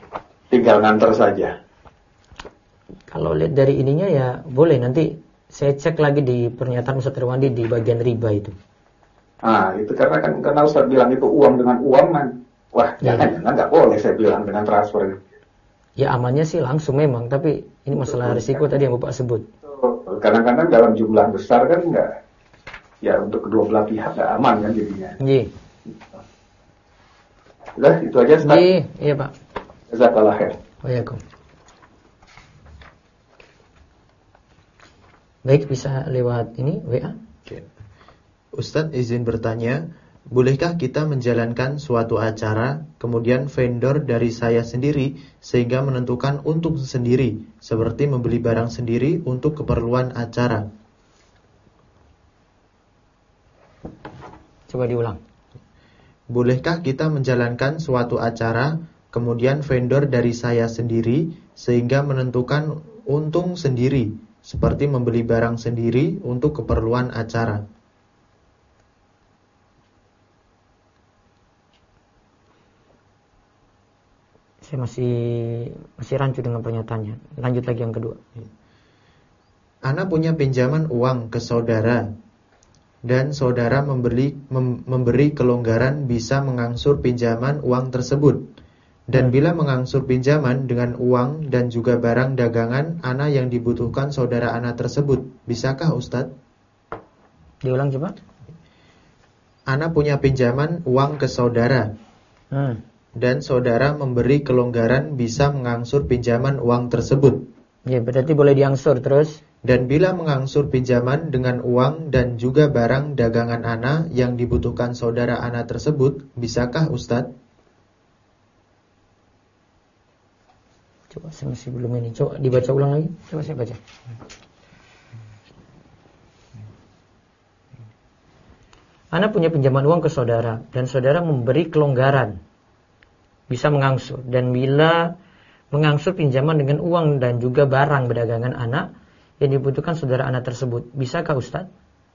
Kalau lihat dari ininya ya boleh, nanti saya cek lagi di pernyataan Ustaz Irwandi di bagian riba itu. Ah, itu karena Ustaz bilang itu uang dengan uang kan. Wah, jangan nggak boleh saya bilang dengan transfer. Ya amannya sih langsung memang, tapi ini masalah risiko tadi yang Bapak sebut. Kadang-kadang dalam jumlah besar kan nggak, ya untuk kedua belah pihak nggak aman kan jadinya. Iya. Udah, itu aja Ustaz. Iya Pak. Jazakallah khair. Waalaikumsalam. Baik, bisa lewat ini WA. Oke. Ustadz izin bertanya, bolehkah kita menjalankan suatu acara, kemudian vendor dari saya sendiri sehingga menentukan untuk sendiri, seperti membeli barang sendiri untuk keperluan acara? Coba diulang. Bolehkah kita menjalankan suatu acara, kemudian vendor dari saya sendiri sehingga menentukan untung sendiri, seperti membeli barang sendiri untuk keperluan acara? Saya masih rancu dengan pernyataannya. Lanjut lagi yang kedua. Ana punya pinjaman uang ke saudara dan saudara memberi kelonggaran bisa mengangsur pinjaman uang tersebut. Dan bila mengangsur pinjaman dengan uang dan juga barang dagangan Ana yang dibutuhkan saudara Ana tersebut, bisakah Ustadz? Diulang coba. Ana punya pinjaman uang ke saudara. Dan saudara memberi kelonggaran bisa mengangsur pinjaman uang tersebut. Ya, berarti boleh diangsur terus. Dan bila mengangsur pinjaman dengan uang dan juga barang dagangan Ana yang dibutuhkan saudara Ana tersebut, bisakah Ustadz? Coba saya masih belum ini. Coba dibaca ulang lagi. Coba saya baca. Ana punya pinjaman uang ke saudara dan saudara memberi kelonggaran, bisa mengangsur. Dan bila mengangsur pinjaman dengan uang dan juga barang berdagangan anak yang dibutuhkan saudara anak tersebut, bisakah Ustaz?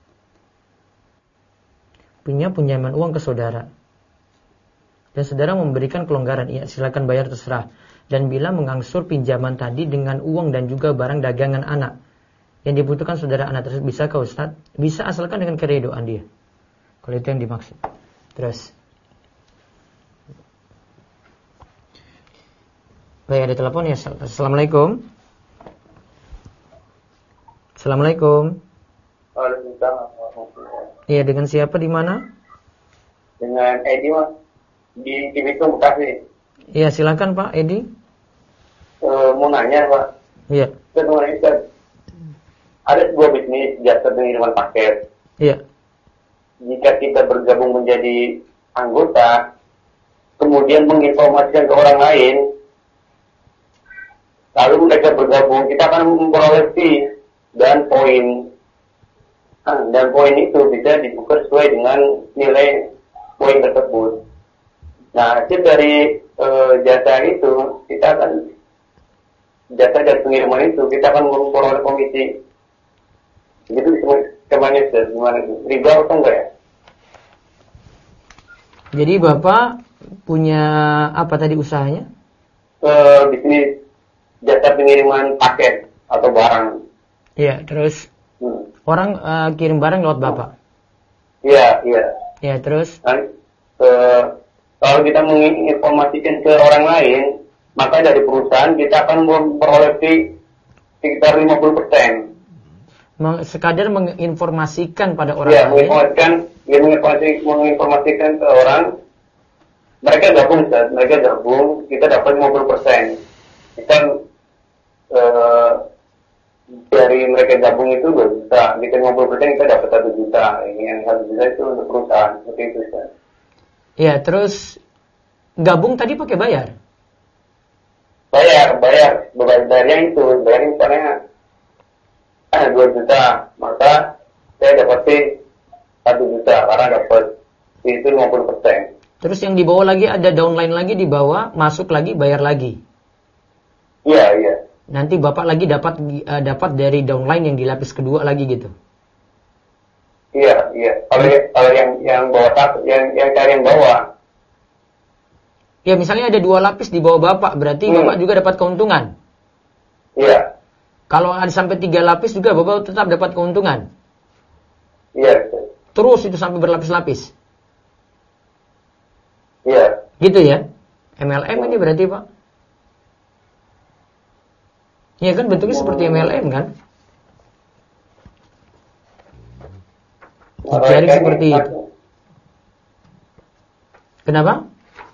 Punya pinjaman uang ke saudara dan saudara memberikan kelonggaran, iya silakan bayar terserah. Dan bila mengangsur pinjaman tadi dengan uang dan juga barang dagangan anak yang dibutuhkan saudara anak tersebut, bisakah Ustaz? Bisa, asalkan dengan keridhaan dia. Kalau itu yang dimaksud. Terus. Baik, ada telepon ya. Assalamualaikum. Assalamualaikum. Waalaikumsalam. Iya, dengan siapa di mana? Dengan Edi, Mas. Di Cibitung, Bekasi. Iya, silakan Pak Edi. Mau nanya, Pak. Iya. Ada sebuah bisnis jasa pengiriman paket. Iya. Jika kita bergabung menjadi anggota, kemudian menginformasikan ke orang lain, lalu mereka bergabung, kita akan memperoleh fee dan poin. Dan poin itu bisa ditukar sesuai dengan nilai poin tersebut. Nah, hasil dari jasa itu, kita akan jasa dan pengiriman itu, kita akan memperoleh komisi. Gitu gimana riba atau enggak ya? Jadi Bapak punya apa tadi usahanya? Bisnis jasa pengiriman paket atau barang. Iya, terus orang kirim barang lewat Bapak. Iya. Ya, terus kalau kita menginformasikan ke orang lain, maka dari perusahaan kita akan memperoleh fee sekitar 50%. Sekadar menginformasikan pada orang lain. Menginformasikan ke orang, mereka gabung, kita dapat 50%. Kita dari mereka gabung itu 2 juta, kita 50% kita dapat 1 juta. Ini yang 1 juta itu untuk perusahaan, seperti itu. Iya, terus gabung tadi pakai bayar? Bayarnya itu, bayarnya misalnya 2 juta, maka saya dapat fee 1 juta, karena dapat fee itu 50%. Terus yang dibawa lagi ada downline lagi dibawa, masuk lagi, bayar lagi. Iya. Nanti Bapak lagi dapat dari downline yang di lapis kedua lagi gitu. Iya. Kalau yang bawa yang cari yang bawa. Ya, misalnya ada 2 lapis di bawah Bapak, berarti Bapak juga dapat keuntungan. Iya. Kalau ada sampai 3 lapis juga Bapak tetap dapat keuntungan. Iya. Terus itu sampai berlapis-lapis. Iya. Gitu ya? MLM ini berarti Pak? Iya kan bentuknya seperti MLM kan? Jaring seperti itu. Kenapa?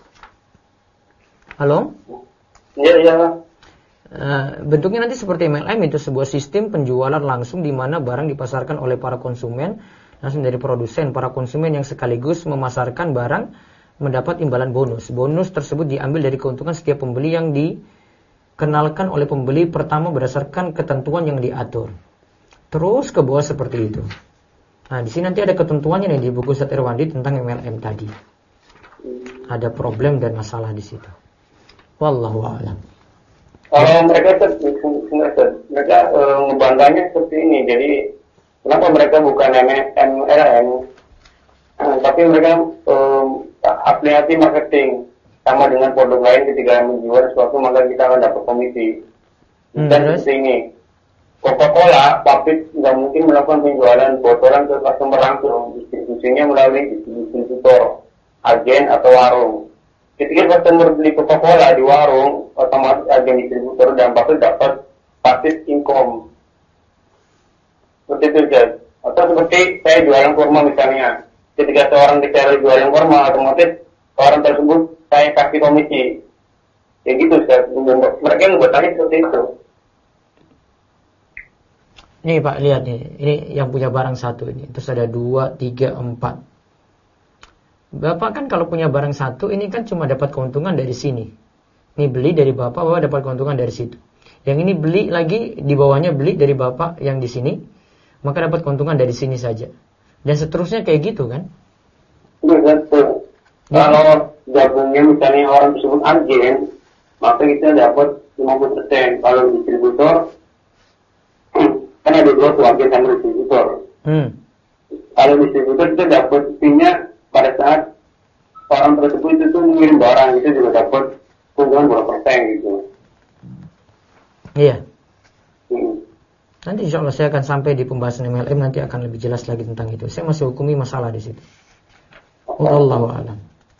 Halo? Iya. Bentuknya nanti seperti MLM, itu sebuah sistem penjualan langsung di mana barang dipasarkan oleh para konsumen langsung dari produsen. Para konsumen yang sekaligus memasarkan barang mendapat imbalan bonus. Bonus tersebut diambil dari keuntungan setiap pembeli yang dikenalkan oleh pembeli pertama berdasarkan ketentuan yang diatur. Terus ke bawah seperti itu. Nah, di sini nanti ada ketentuannya nih di buku Ustaz Irwandi tentang MLM tadi. Ada problem dan masalah di situ. Wallahu a'lam. Kalau mereka ngebangganya seperti ini, jadi kenapa mereka bukan MLM, tapi mereka aplikasi marketing sama dengan produk lain. Ketika menjual sesuatu maka kita akan dapat komisi. Dan seperti ini, Coca-Cola, pabrik nggak mungkin melakukan penjualan botolan ke customer langsung, distribusinya melalui distributor, agen atau warung. Ketika customer beli Coca-Cola di warung, otomatis agen distributor dan pabrik dapat passive income. Seperti itu, Jad. Atau seperti saya jualan kurma misalnya, ketika seorang bicara jualan kurma, otomatis orang tersebut saya kasih komisi. Ya gitu, mereka yang bertanya seperti itu. Nih Pak, lihat nih, ini yang punya barang satu ini, terus ada 2, 3, 4. Bapak kan kalau punya barang satu, ini kan cuma dapat keuntungan dari sini. Ini beli dari Bapak, Bapak dapat keuntungan dari situ. Yang ini beli lagi, di bawahnya beli dari Bapak yang di sini, maka dapat keuntungan dari sini saja. Dan seterusnya kayak gitu kan? Betul. Kalau gabungnya misalnya orang tersebut agen, maka kita dapat 50%. Kalau distributor, kan ada 2 tuh, agen sama distributor. Kalau distributor kita dapat fee-nya pada saat orang tersebut itu tuh mengirim barang, itu juga dapat keuntungan berapa persen gitu. Iya. Nanti insya Allah saya akan sampai di pembahasan MLM, nanti akan lebih jelas lagi tentang itu. Saya masih hukumi masalah di situ. Wallahu a'lam.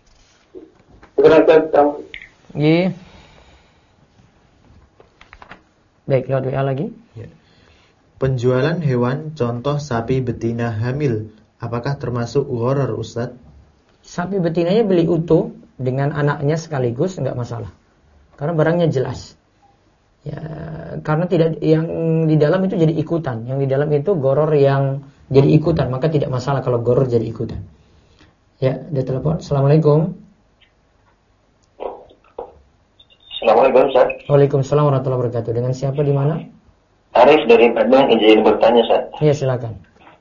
Iya. Baik, lewat WA lagi. Ya. Penjualan hewan contoh sapi betina hamil, apakah termasuk gharar, Ustaz? Sapi betinanya beli utuh dengan anaknya sekaligus enggak masalah. Karena barangnya jelas. Ya, karena tidak, yang di dalam itu jadi ikutan, yang di dalam itu goror yang jadi ikutan, maka tidak masalah kalau goror jadi ikutan. Ya, dia telepon. Assalamualaikum. Assalamualaikum, Ustaz. Waalaikumsalam warahmatullahi wabarakatuh. Dengan siapa di mana? Arif dari Padang, izin bertanya, Ustaz. Iya, silakan.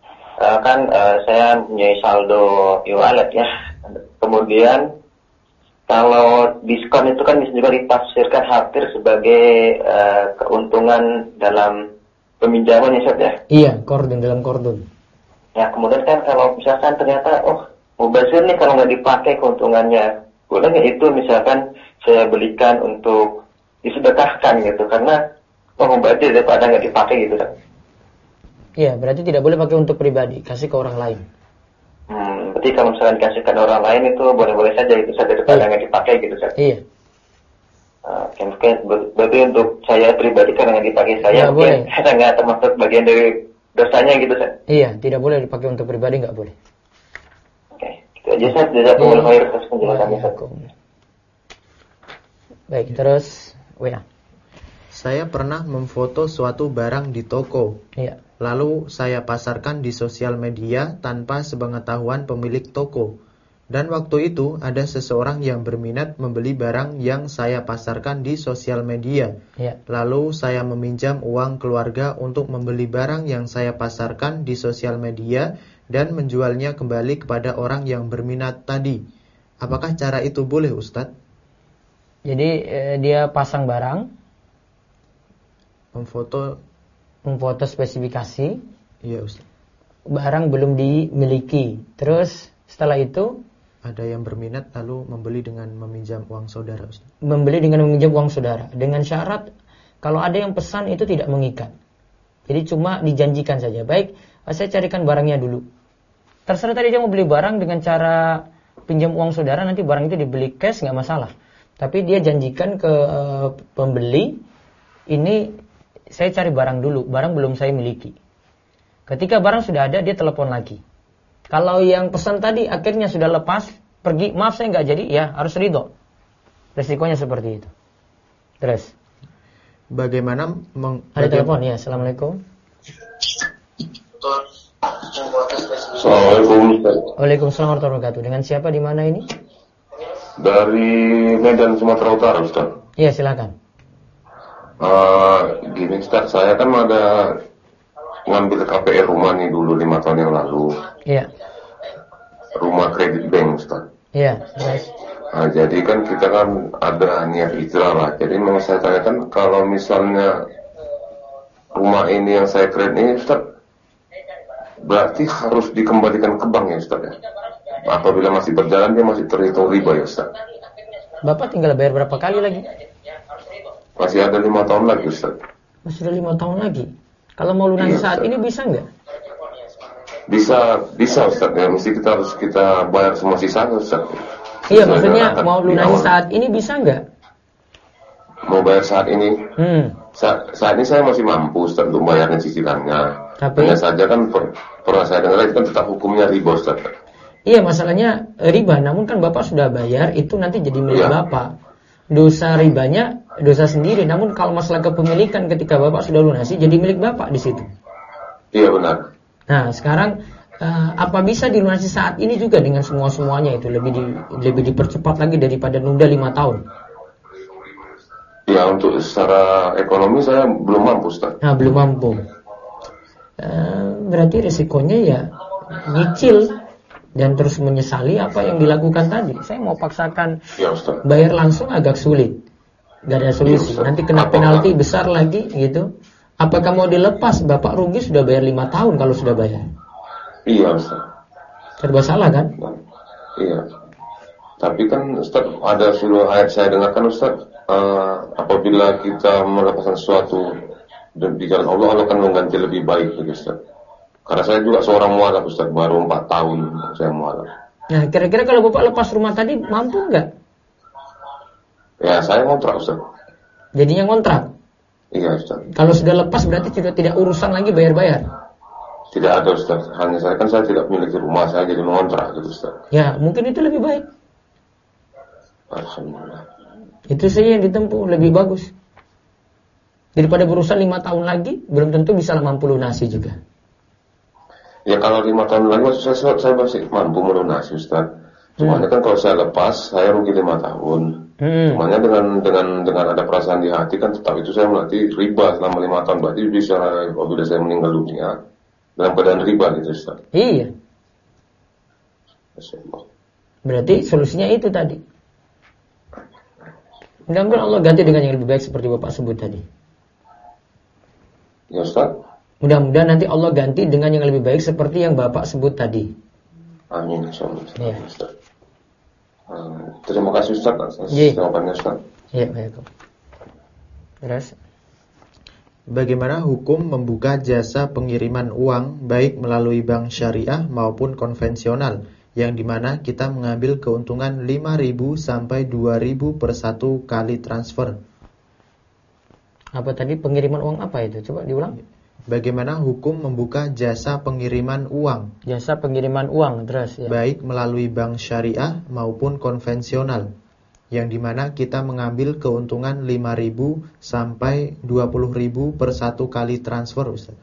Saya punya saldo e-wallet ya. Kemudian kalau diskon itu kan bisa juga ditafsirkan hampir sebagai keuntungan dalam peminjaman ya, Ustaz ya? Iya, kordon, dalam kordon. Ya, kemudian kan kalau misalkan ternyata, mubazir nih kalau nggak dipakai keuntungannya, boleh nggak itu misalkan saya belikan untuk disedekahkan gitu, karena mubazir daripada nggak dipakai gitu kan? Iya, berarti tidak boleh pakai untuk pribadi, kasih ke orang lain. Berarti kalau misalkan dikasihkan orang lain itu boleh-boleh saja itu saja daripada nggak dipakai gitu kan? Iya. Mungkin berarti untuk saya pribadi karena nggak dipakai saya, mungkin saya nggak termasuk bagian dari dosanya gitu kan? Iya, tidak boleh dipakai untuk pribadi, nggak boleh. Oke, itu aja Ustaz. Jazakumullah khair atas penjelasannya, Ustaz. Baik, terus WA. Saya pernah memfoto suatu barang di toko. Iya. Lalu saya pasarkan di sosial media tanpa sepengetahuan pemilik toko. Dan waktu itu ada seseorang yang berminat membeli barang yang saya pasarkan di sosial media. Ya. Lalu saya meminjam uang keluarga untuk membeli barang yang saya pasarkan di sosial media dan menjualnya kembali kepada orang yang berminat tadi. Apakah cara itu boleh, Ustadz? Jadi dia pasang barang, memfoto spesifikasi. Iya, Ustaz. Barang belum dimiliki. Terus setelah itu ada yang berminat lalu membeli dengan meminjam uang saudara, Ustaz. Membeli dengan meminjam uang saudara dengan syarat kalau ada yang pesan itu tidak mengikat. Jadi cuma dijanjikan saja. Baik, saya carikan barangnya dulu. Terserah tadi dia mau beli barang dengan cara pinjam uang saudara, nanti barang itu dibeli cash nggak masalah. Tapi dia janjikan ke pembeli, ini saya cari barang dulu, barang belum saya miliki. Ketika barang sudah ada, dia telepon lagi. Kalau yang pesan tadi akhirnya sudah lepas, pergi, maaf saya nggak jadi, ya harus ridho. Resikonya seperti itu. Terus, bagaimana ada telepon ya? Assalamualaikum. Assalamualaikum. Waalaikumsalam warahmatullahi wabarakatuh. Dengan siapa di mana ini? Dari Medan, Sumatera Utara, Ustaz. Iya, silakan. Gini, Ustaz, saya kan ada ngambil KPR rumah nih dulu 5 tahun yang lalu. Iya. Rumah kredit bank, Ustaz. Iya, terus. Jadi kan kita kan ada niat hijrah lah. Jadi mau saya tanyakan, kalau misalnya rumah ini yang saya kredit ini, Ustaz, berarti harus dikembalikan ke bank ya, Ustaz ya? Apabila masih berjalan dia masih terhitung riba ya, Ustaz? Bapak tinggal bayar berapa kali lagi? Masih ada 5 tahun lagi, Ustaz. Masih ada 5 tahun lagi. Kalau mau lunasi saat ini bisa nggak? Bisa Ustaz ya. Mesti kita harus bayar semua sisanya, Ustaz. Iya, maksudnya mau lunasi saat ini bisa nggak? Mau bayar saat ini? Saat ini saya masih mampu, Ustaz, untuk bayarnya cicilannya. Tapi hanya saja kan pernah saya dengar itu kan tetap hukumnya riba, Ustaz. iya, masalahnya riba, namun kan Bapak sudah bayar, itu nanti jadi milik Bapak. Dosa ribanya dosa sendiri, namun kalau masalah kepemilikan ketika Bapak sudah lunasi jadi milik Bapak di situ. Iya, benar. Nah, sekarang apa bisa dilunasi saat ini juga dengan semuanya itu lebih dipercepat lagi daripada nunda 5 tahun? Ya, untuk secara ekonomi saya belum mampu, Ustaz. Nah, belum mampu. Berarti resikonya ya nyicil dan terus menyesali apa yang dilakukan tadi. Saya mau paksakan bayar langsung agak sulit, gak ada solusi. Nanti kena penalti besar lagi gitu. Apakah mau dilepas? Bapak rugi sudah bayar 5 tahun kalau sudah bayar. Iya, Ustaz. Serba salah kan? Iya. Tapi kan Ustaz, ada sebuah ayat saya dengarkan, Ustaz, apabila kita melepaskan sesuatu di jalan Allah, Allah akan mengganti lebih baik, Ustaz. Karena saya juga seorang mualaf, Ustaz, baru 4 tahun saya mualaf. Nah, kira-kira kalau Bapak lepas rumah tadi mampu nggak? Ya, saya ngontrak, Ustaz. Jadinya ngontrak? Iya, Ustaz. Kalau sudah lepas berarti sudah tidak urusan lagi bayar-bayar? Tidak ada, Ustaz. Hanya saya tidak memiliki rumah, saya jadi mengontrak gitu, Ustaz. Ya, mungkin itu lebih baik. Alhamdulillah. Itu saja yang ditempuh, lebih bagus. Daripada berusaha 5 tahun lagi, belum tentu bisa mampu lunasi juga. Ya, kalau 5 tahun lagi saya masih mampu melunasi, Ustaz. Cumanya kan kalau saya lepas, saya rugi 5 tahun. Cumanya dengan ada perasaan di hati kan tetap itu saya melatih riba selama 5 tahun. Berarti bisa apabila saya meninggal dunia dalam keadaan riba gitu, Ustaz. Iya. Berarti solusinya itu tadi. Mudah-mudahan Allah ganti dengan yang lebih baik seperti Bapak sebut tadi. Ya, Ustaz. Mudah-mudahan nanti Allah ganti dengan yang lebih baik seperti yang Bapak sebut tadi. Amin, insyaallah. Ya. Terima kasih, Ustaz atas jawabannya, Ustaz. Iya, baik. Terus, bagaimana hukum membuka jasa pengiriman uang baik melalui bank syariah maupun konvensional, yang dimana kita mengambil keuntungan 5.000 sampai 2.000 per 1 kali transfer? Apa tadi pengiriman uang apa itu? Coba diulang. Bagaimana hukum membuka jasa pengiriman uang? Jasa pengiriman uang, terus ya. Baik melalui bank syariah maupun konvensional, yang dimana kita mengambil keuntungan 5.000 sampai 20.000 per 1 kali transfer, Ustaz.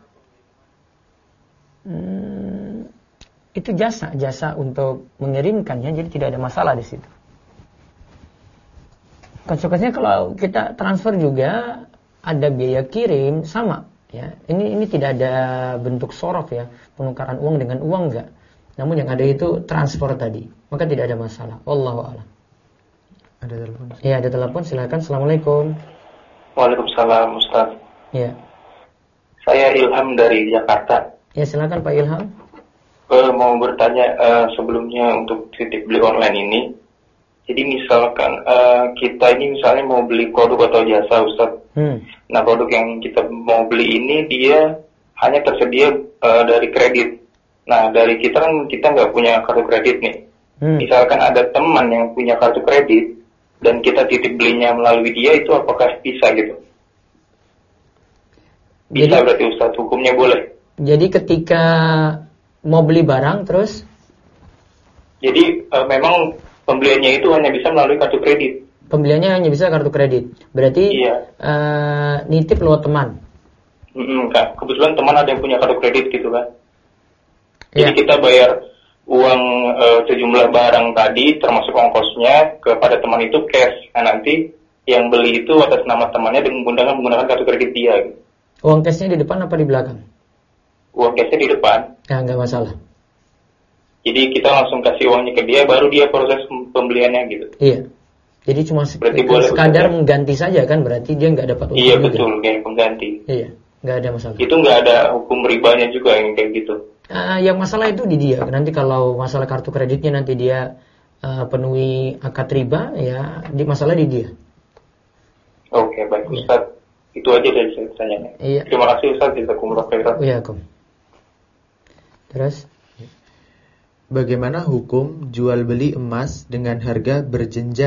Itu jasa untuk mengirimkannya, jadi tidak ada masalah di situ. Konsekuensinya kalau kita transfer juga ada biaya kirim sama. Ya, ini tidak ada bentuk sorof ya, penukaran uang dengan uang enggak. Namun yang ada itu transfer tadi, maka tidak ada masalah. Wallahu a'lam. Ada telepon? Ya, ada telepon, silakan. Assalamualaikum. Waalaikumsalam, Ustaz. Ya. Saya Ilham dari Jakarta. Ya, silakan Pak Ilham. Mau bertanya sebelumnya untuk titip beli online ini. Jadi misalkan kita ini misalnya mau beli produk atau jasa, Ustaz. Nah, produk yang kita mau beli ini dia hanya tersedia dari kredit. Nah, dari kita kan kita nggak punya kartu kredit nih. Misalkan ada teman yang punya kartu kredit dan kita titip belinya melalui dia, itu apakah bisa gitu? Bisa. Jadi, berarti Ustaz, hukumnya boleh. Jadi ketika mau beli barang terus? Jadi memang pembeliannya itu hanya bisa melalui kartu kredit. Pembeliannya hanya bisa kartu kredit. Berarti nitip lewat teman. Kan. Kebetulan teman ada yang punya kartu kredit gitu kan. Jadi kita bayar uang sejumlah barang tadi termasuk ongkosnya kepada teman itu cash. Nah, nanti yang beli itu atas nama temannya dengan menggunakan kartu kredit dia gitu. Uang cashnya di depan apa di belakang? Uang cashnya di depan. Ya, nggak masalah. Jadi kita langsung kasih uangnya ke dia, baru dia proses pembeliannya gitu. Iya. Jadi cuma sekadar mengganti saja kan, berarti dia nggak dapat uang. Iya juga. Betul, kayak pengganti. Iya, nggak ada masalah. Itu nggak ada hukum ribanya juga yang kayak gitu. Yang masalah itu di dia. Nanti kalau masalah kartu kreditnya nanti dia penuhi akad riba, ya di masalah di dia. Oke, baik Ustaz. Itu aja dari saya tanyanya. Iya. Terima kasih Ustaz, jazakumullah khairan. Iya, Kom. Terus? Bagaimana hukum jual beli emas dengan harga berjenjang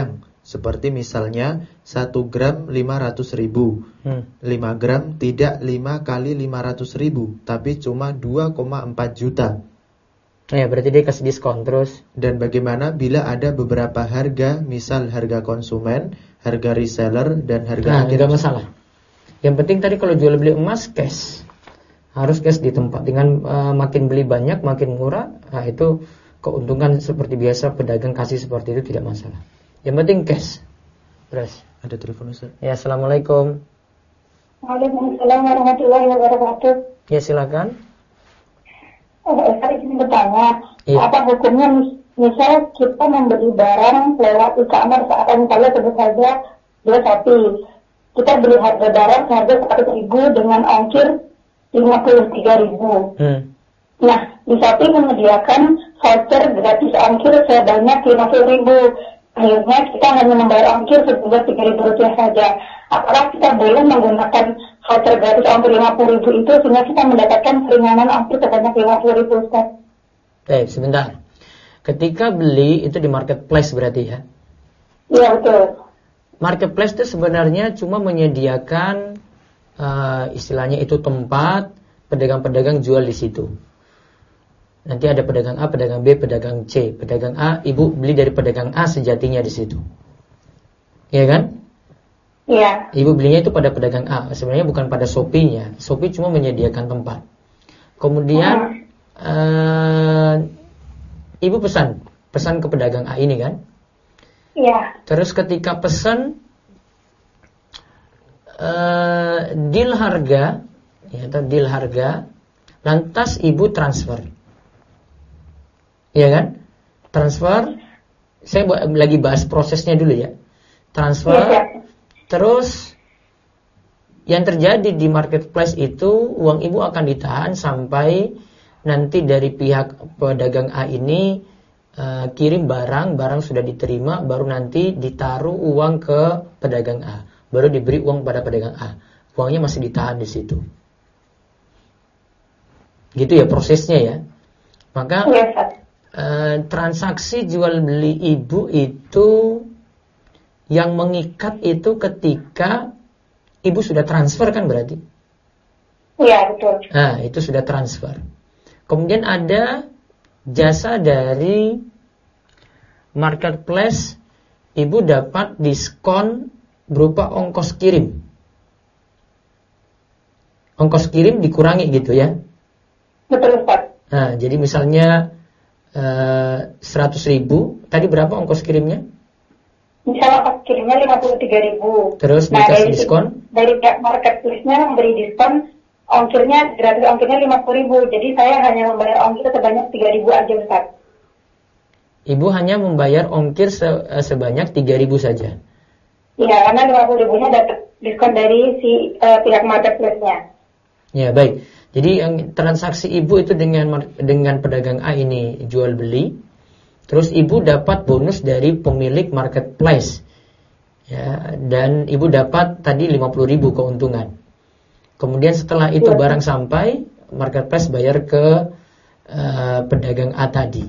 Seperti misalnya 1 gram 500.000, 5 gram tidak 5 kali 500.000, tapi cuma 2,4 juta. Ya, berarti dia kasih diskon terus. Dan bagaimana bila ada beberapa harga, misal harga konsumen, harga reseller, dan harga agen? Nggak masalah. Yang penting tadi kalau jual beli emas cash, harus cash di tempat. Dengan makin beli banyak, makin murah, nah itu keuntungan seperti biasa pedagang kasih seperti itu tidak masalah. Yang penting cash. Terus. Ada telepon Ustaz? Ya, assalamualaikum. Waalaikumsalam warahmatullahi wabarakatuh. Ya, silakan. Saya ingin bertanya, Iya. apa hukumnya misal kita membeli barang lewat e-commerce atau misalnya sebut saja dia Shopee. Kita beli harga barang seharga 100.000 dengan ongkir 53.000. Nah, di Shopee menyediakan voucher gratis ongkir sebanyak 50.000. Akhirnya kita hanya membayar ongkir sebesar 3.000 rupiah saja. Apakah kita boleh menggunakan voucher gratis ongkir 50.000 itu sehingga kita mendapatkan keringanan ongkir sebanyak 50.000, Ustaz? Baik, sebentar. Ketika beli itu di marketplace berarti ya? Iya, betul. Marketplace itu sebenarnya cuma menyediakan istilahnya itu tempat pedagang-pedagang jual di situ. Nanti ada pedagang A, pedagang B, pedagang C. Pedagang A, ibu beli dari pedagang A sejatinya di situ. Iya kan? Iya. Ibu belinya itu pada pedagang A. Sebenarnya bukan pada Shopee-nya. Shopee cuma menyediakan tempat. Kemudian ibu pesan ke pedagang A ini kan? Iya. Terus ketika pesan deal harga, ya, atau deal harga, lantas ibu transfer. Iya kan? Transfer. Saya lagi bahas prosesnya dulu ya. Transfer. Iya. Terus yang terjadi di marketplace itu, uang ibu akan ditahan sampai nanti dari pihak pedagang A ini kirim barang sudah diterima, baru nanti ditaruh uang ke pedagang A, baru diberi uang pada pedagang A. Uangnya masih ditahan di situ. Gitu ya prosesnya ya. Maka transaksi jual beli ibu itu yang mengikat itu ketika ibu sudah transfer kan berarti? Iya, betul. Nah, itu sudah transfer. Kemudian ada jasa dari marketplace, ibu dapat diskon berupa ongkos kirim. Ongkos kirim dikurangi gitu ya. Betul, Ustaz. Nah, jadi misalnya 100.000, tadi berapa ongkos kirimnya? Misalnya ongkos kirimnya 53.000. Terus dikasih diskon? Dari pihak marketplace-nya memberi diskon ongkirnya, gratis ongkirnya 50.000. Jadi saya hanya membayar ongkir sebanyak 3.000 aja, Ustaz. Ibu hanya membayar ongkir sebanyak 3.000 saja. Iya, karena 50.000-nya dapat diskon dari si pihak marketplace-nya. Ya, baik. Jadi yang transaksi ibu itu dengan pedagang A ini jual beli, terus ibu dapat bonus dari pemilik marketplace, ya, dan ibu dapat tadi 50.000 keuntungan. Kemudian setelah itu barang sampai, marketplace bayar ke pedagang A tadi.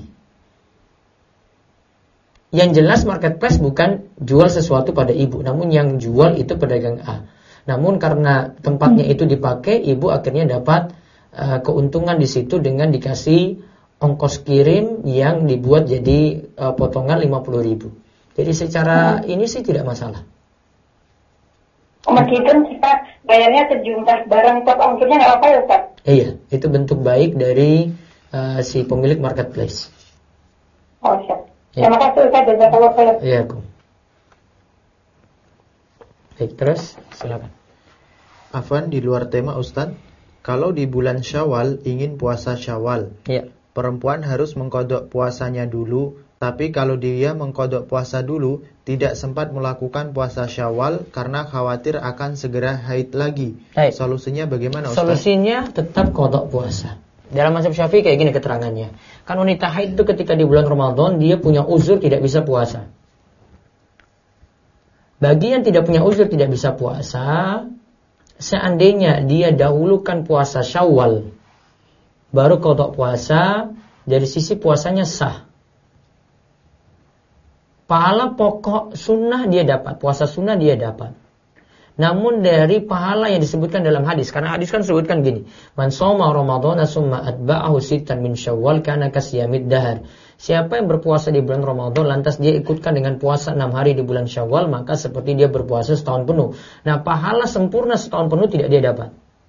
Yang jelas marketplace bukan jual sesuatu pada ibu, namun yang jual itu pedagang A. Namun karena tempatnya itu dipakai, ibu akhirnya dapat keuntungan di situ dengan dikasih ongkos kirim yang dibuat jadi potongan 50.000. Jadi secara ini sih tidak masalah. Meskipun kita bayarnya sejumlah barang plus ongkirnya nggak apa ya, Ustaz? Iya, itu bentuk baik dari si pemilik marketplace. Oh, siap. Ya. Terima kasih, Ustaz. Jazakallahu khairan. Iya, Kum. Baik, terus silakan. Afwan, di luar tema Ustaz, kalau di bulan Syawal ingin puasa Syawal, Iya. perempuan harus mengkodok puasanya dulu, tapi kalau dia mengkodok puasa dulu, tidak sempat melakukan puasa Syawal karena khawatir akan segera haid lagi. Baik. Solusinya bagaimana Ustaz? Solusinya tetap kodok puasa. Dalam mazhab Syafi'i kayak gini keterangannya. Kan wanita haid itu ketika di bulan Ramadan dia punya uzur tidak bisa puasa. Bagi yang tidak punya uzur tidak bisa puasa, seandainya dia dahulukan puasa Syawal, baru kodok puasa, dari sisi puasanya sah. Pahala pokok sunnah dia dapat, puasa sunnah dia dapat. Namun dari pahala yang disebutkan dalam hadis, karena hadis kan sebutkan gini, man shoma ramadhana summa atba'ahu sittan min syawal kana kasiyamid dahar. Siapa yang berpuasa di bulan Ramadan lantas dia ikutkan dengan puasa 6 hari di bulan Syawal, maka seperti dia berpuasa setahun penuh. Nah, pahala sempurna setahun penuh tidak dia dapat.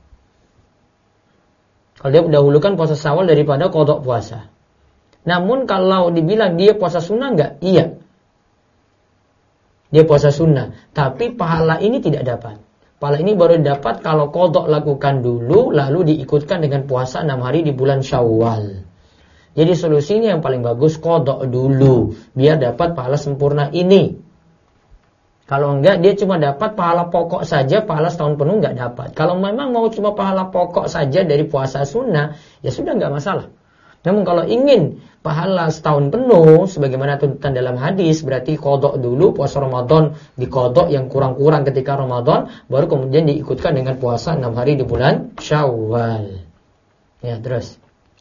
Kalau dia dahulukan puasa Syawal daripada qada puasa. Namun kalau dibilang dia puasa sunnah enggak? Iya. Dia puasa sunnah, tapi pahala ini tidak dapat. Pahala ini baru dapat kalau qada lakukan dulu, lalu diikutkan dengan puasa 6 hari di bulan Syawal. Jadi solusinya yang paling bagus qada dulu, biar dapat pahala sempurna ini. Kalau enggak, dia cuma dapat pahala pokok saja, pahala setahun penuh enggak dapat. Kalau memang mau cuma pahala pokok saja dari puasa sunnah, ya sudah enggak masalah. Namun kalau ingin pahala setahun penuh, sebagaimana tuntutan dalam hadis, berarti qada dulu, puasa Ramadan diqada yang kurang-kurang ketika Ramadan, baru kemudian diikutkan dengan puasa 6 hari di bulan Syawal. Ya, terus.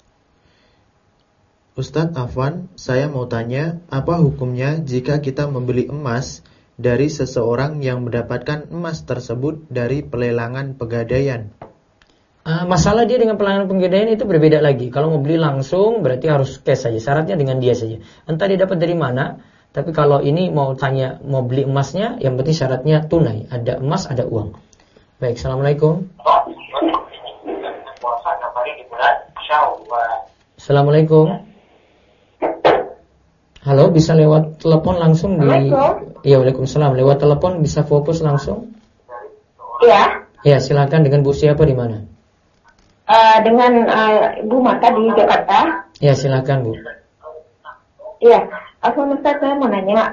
Ustadz Afwan, saya mau tanya, apa hukumnya jika kita membeli emas dari seseorang yang mendapatkan emas tersebut dari pelelangan pegadaian? Masalah dia dengan pelelangan pegadaian itu berbeda lagi. Kalau mau beli langsung berarti harus cash saja, syaratnya dengan dia saja. Entah dia dapat dari mana, tapi kalau ini mau tanya mau beli emasnya, yang penting syaratnya tunai, ada emas, ada uang. Baik, assalamualaikum. Assalamualaikum. Halo, bisa lewat telepon langsung di. Iya, waalaikumsalam. Lewat telepon bisa fokus langsung? Iya. Ya, silakan. Dengan Bu siapa di mana? Dengan Ibu Mata di Jakarta. Ya, silakan Bu. Iya, Ustaz, saya mau nanya.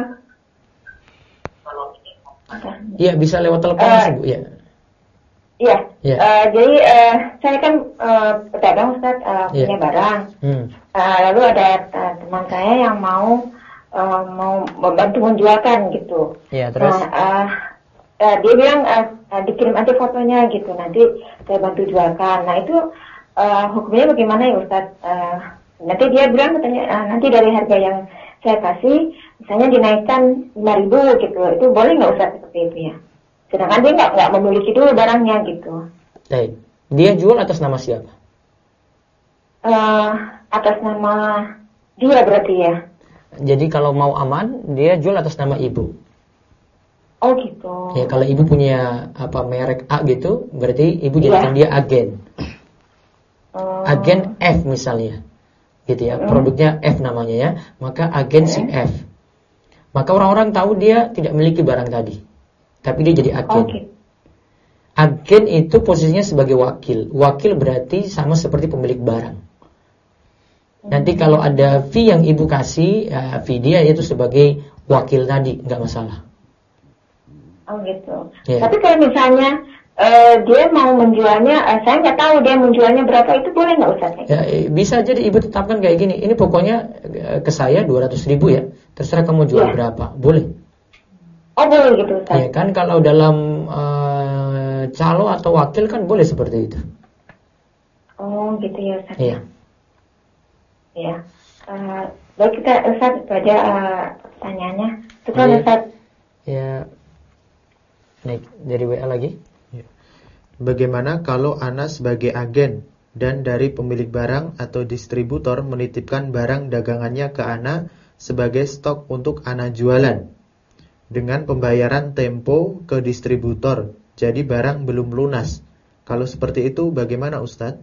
Iya, bisa lewat telepon langsung Bu. Ya. Iya. Ya. Jadi saya kan pedagang Ustaz, punya barang. Lalu ada teman saya yang mau membantu menjualkan gitu. Iya, terus. Dia bilang dikirim aja fotonya gitu, nanti saya bantu jualkan. Nah itu hukumnya bagaimana ya Ustaz? Nanti dia bilang katanya nanti dari harga yang saya kasih, misalnya dinaikkan 5.000 gitu, itu boleh nggak Ustaz seperti itu ya? Sedangkan dia nggak memiliki dulu barangnya gitu. Baik. Dia jual atas nama siapa? Atas nama dia berarti ya. Jadi kalau mau aman, dia jual atas nama ibu. Oh gitu. Ya, kalau ibu punya merek A gitu, berarti ibu jadikan dia agen. Agen F misalnya. Gitu ya. Produknya F namanya ya. Maka agen si F. Maka orang-orang tahu dia tidak memiliki barang tadi. Tapi dia jadi agen. Okay. Agen itu posisinya sebagai wakil. Wakil berarti sama seperti pemilik barang. Nanti kalau ada fee yang ibu kasih, fee dia itu sebagai wakil tadi, nggak masalah. Oh gitu. Yeah. Tapi kalau misalnya dia mau menjualnya, saya nggak tahu dia menjualnya berapa, itu boleh nggak Ustaz? Ya, bisa jadi ibu tetapkan kayak gini. Ini pokoknya ke saya 200.000 ya. Terserah kamu jual berapa, boleh. Oh boleh gitu Ustaz. Ya kan kalau dalam calo atau wakil kan boleh seperti itu. Oh gitu ya Ustaz. Iya. Ya. Baik kita Ustaz, itu aja pertanyaannya. Syukur Ustaz. Ya. Baik, dari WA lagi. Bagaimana kalau Ana sebagai agen dan dari pemilik barang atau distributor menitipkan barang dagangannya ke Ana sebagai stok untuk Ana jualan dengan pembayaran tempo ke distributor, jadi barang belum lunas. Kalau seperti itu bagaimana Ustadz?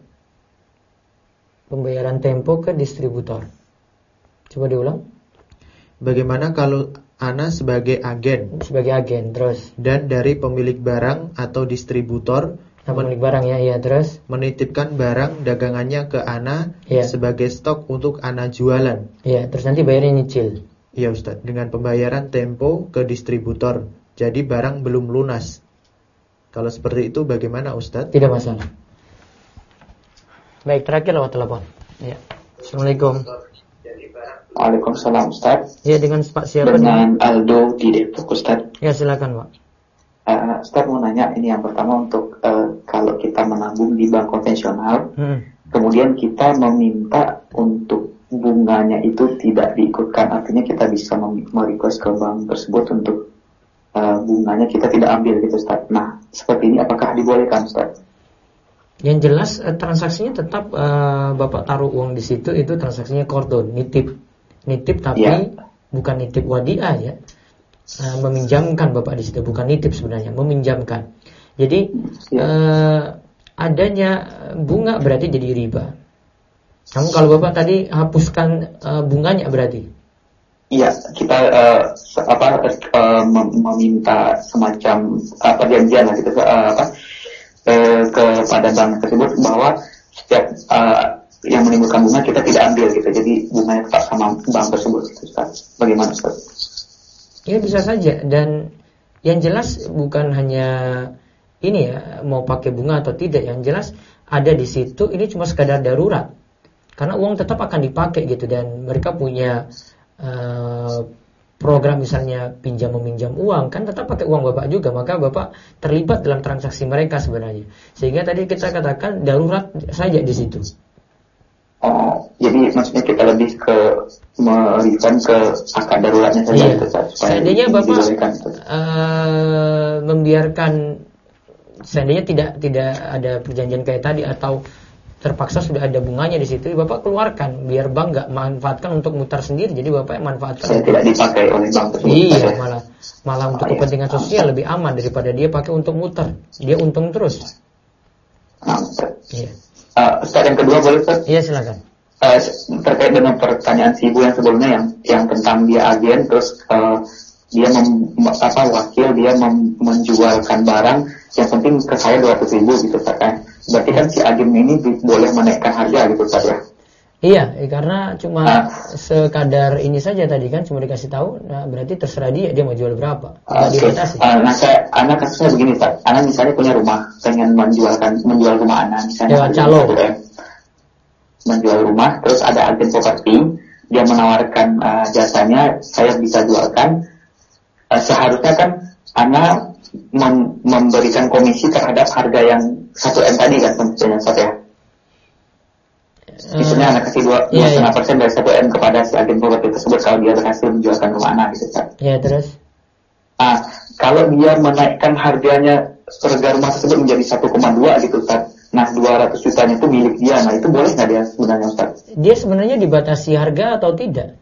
Pembayaran tempo ke distributor. Coba diulang. Bagaimana kalau Ana sebagai agen? Sebagai agen, terus. Dan dari pemilik barang atau distributor, pemilik barang ya, terus. menitipkan barang dagangannya ke Ana sebagai stok untuk Ana jualan. Iya, terus nanti bayarnya nyicil. Iya Ustadz, dengan pembayaran tempo ke distributor, jadi barang belum lunas. Kalau seperti itu bagaimana Ustadz? Tidak masalah. Baik, terakhir lewat telepon. Ya. Assalamualaikum. Waalaikumsalam Ustaz. Ya, dengan Pak siapa? Dengan Aldo di Depok Ustaz. Ya, silakan Pak. Ustaz mau nanya, ini yang pertama untuk kalau kita menabung di bank konvensional, kemudian kita meminta untuk bunganya itu tidak diikutkan, artinya kita bisa merequest ke bank tersebut untuk bunganya kita tidak ambil gitu Ustaz. Nah, seperti ini apakah dibolehkan Ustaz? Yang jelas transaksinya tetap Bapak taruh uang di situ, itu transaksinya qardun, nitip tapi bukan nitip wadiah ya. Meminjamkan Bapak di situ, bukan nitip sebenarnya, meminjamkan. Jadi adanya bunga berarti jadi riba. Namun kalau Bapak tadi hapuskan bunganya berarti? Iya, kita meminta semacam perjanjian gitu kepada bank tersebut bahwa setiap yang menimbulkan bunga kita tidak ambil gitu. Jadi bunganya tetap sama bank tersebut gitu, Ustaz. Bagaimana Ustaz? Ya bisa saja, dan yang jelas bukan hanya ini ya, mau pakai bunga atau tidak, yang jelas ada di situ ini cuma sekadar darurat. Karena uang tetap akan dipakai gitu, dan mereka punya program misalnya pinjam meminjam uang, kan tetap pakai uang Bapak juga, maka Bapak terlibat dalam transaksi mereka sebenarnya. Sehingga tadi kita katakan darurat saja di situ. Oh, jadi maksudnya kita lebih ke merefund ke akad daruratnya saja gitu, seandainya Bapak membiarkan, seandainya tidak ada perjanjian kayak tadi atau terpaksa sudah ada bunganya di situ, Bapak keluarkan biar bank nggak manfaatkan untuk mutar sendiri. Jadi Bapak yang manfaatkan. Saya tidak dipakai oleh bank tersebut. Iya, malah untuk kepentingan sosial lebih aman daripada dia pakai untuk muter. Dia untung terus. Iya. Ustaz, yang kedua boleh Ustaz? Iya, silakan. Terkait dengan pertanyaan si ibu yang sebelumnya yang tentang dia agen, terus dia wakil dia menjualkan barang, yang penting ke saya 200.000 gitu Ustaz. Berarti kan si agen ini boleh menaikkan harga gitu Ustaz ya? Iya, karena cuma sekadar ini saja tadi kan, cuma dikasih tahu. Nah, berarti terserah dia mau jual berapa. Nggak dibatasi. Anak kasusnya begini Pak. Anak misalnya punya rumah, pengen menjual rumah anak misalnya. Calo. Menjual rumah, terus ada agen properti, dia menawarkan jasanya, saya bisa jualkan. Seharusnya kan anak memberikan komisi terhadap harga yang 1M tadi kan tentunya Ustaz ya. Misalnya anak kasih 2,5% dari 1M kepada si agen properti tersebut kalau dia berhasil menjualkan rumah anak gitu Ustaz. Iya, terus? Kalau dia menaikkan harga rumah tersebut menjadi 1,2 gitu Ustaz. Nah 200 jutanya itu milik dia. Nah itu boleh nggak dia sebenarnya Ustaz? Dia sebenarnya dibatasi harga atau tidak?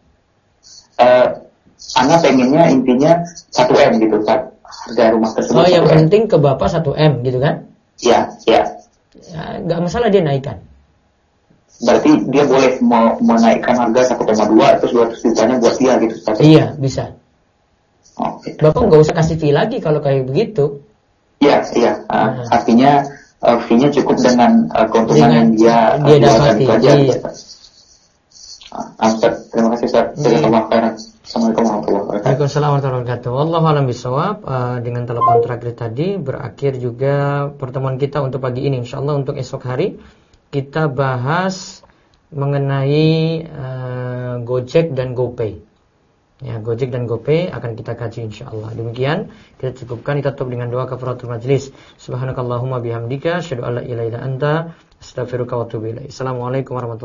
Anak pengennya intinya 1M gitu Ustaz, harga rumah tersebut. Oh, yang penting ke Bapak 1M gitu kan? Iya. Ya, nggak masalah dia naikkan. Berarti dia boleh menaikkan harga 1,2 terus 200 jutanya buat dia gitu Ustaz? Iya, bisa. Okay. Bapak nggak usah kasih fee lagi kalau kayak begitu. Iya. Artinya fee-nya cukup dengan keuntungan yang dia dapati. Iya. Ustaz, terima kasih Ustaz. Assalamualaikum warahmatullahi wabarakatuh. Waalaikumsalam warahmatullahi wabarakatuh. Wallahu a'lam bishawab. Dengan telepon terakhir tadi berakhir juga pertemuan kita untuk pagi ini. Insyaallah untuk esok hari kita bahas mengenai Gojek dan GoPay. Ya, Gojek dan GoPay akan kita kaji insyaallah. Demikian kita cukupkan, kita tutup dengan doa kafaratul majlis. Subhanakallahumma bihamdika asyhadu an la ilaha illa anta astaghfiruka wa atubu ilaik. Assalamualaikum warahmatullahi wabarakatuh.